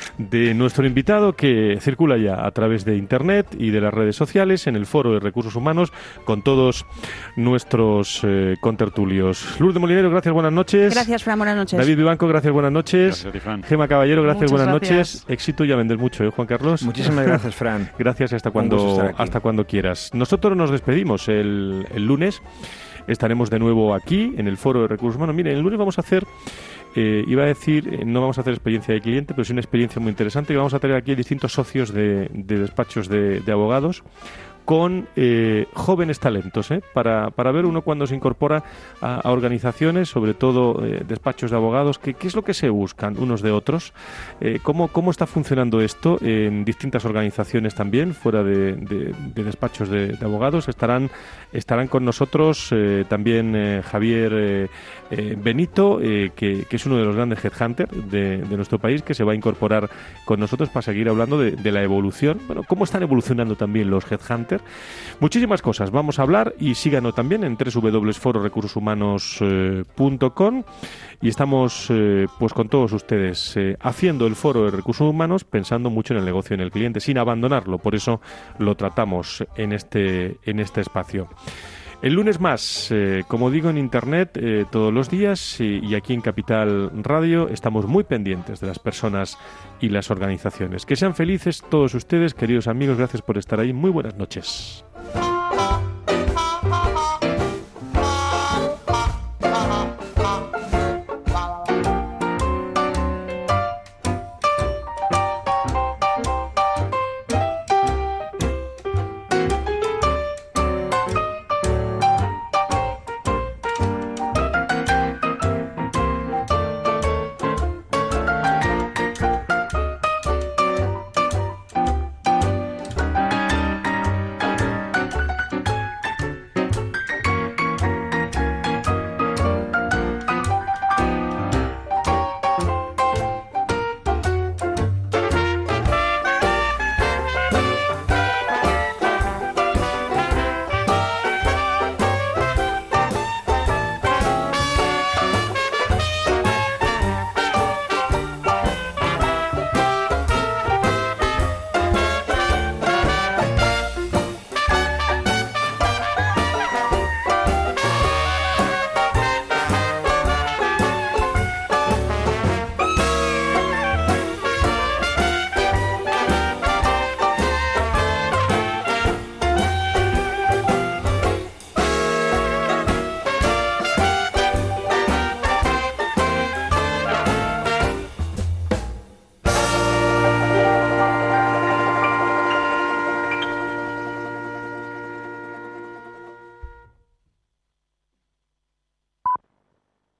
de nuestro invitado que circula ya a través de Internet y de las redes sociales en el Foro de Recursos Humanos con todos nuestros eh, contertulios. Lourdes Molinero, gracias, buenas noches. Gracias, Fran, buenas noches. David Vivanco, gracias, buenas noches. Gracias, Fran. Gema Caballero, gracias, Muchas buenas gracias. noches. Éxito y a vender mucho, ¿eh, Juan Carlos? Muchísimas gracias, Fran. Gracias, hasta cuando, hasta cuando quieras. Nosotros nos despedimos el, el lunes. Estaremos de nuevo aquí en el Foro de Recursos Humanos. Miren, el lunes vamos a hacer... Eh, iba a decir, eh, no vamos a hacer experiencia de cliente, pero sí una experiencia muy interesante, que vamos a tener aquí distintos socios de, de despachos de, de abogados con eh, jóvenes talentos, ¿eh? para, para ver uno cuando se incorpora a, a organizaciones, sobre todo eh, despachos de abogados, que, qué es lo que se buscan unos de otros, eh, cómo, cómo está funcionando esto en distintas organizaciones también, fuera de, de, de despachos de, de abogados. Estarán, estarán con nosotros eh, también eh, Javier eh, eh, Benito, eh, que, que es uno de los grandes headhunters de, de nuestro país, que se va a incorporar con nosotros para seguir hablando de, de la evolución, bueno, cómo están evolucionando también los headhunters. Muchísimas cosas vamos a hablar, y síganos también en doble u doble u doble u punto foro recursos humanos punto com, y estamos eh, pues con todos ustedes eh, haciendo el Foro de Recursos Humanos, pensando mucho en el negocio, en el cliente, sin abandonarlo. Por eso lo tratamos en este, en este espacio. El lunes más, eh, como digo, en Internet eh, todos los días y, y aquí en Capital Radio estamos muy pendientes de las personas y las organizaciones. Que sean felices todos ustedes, queridos amigos, gracias por estar ahí. Muy buenas noches.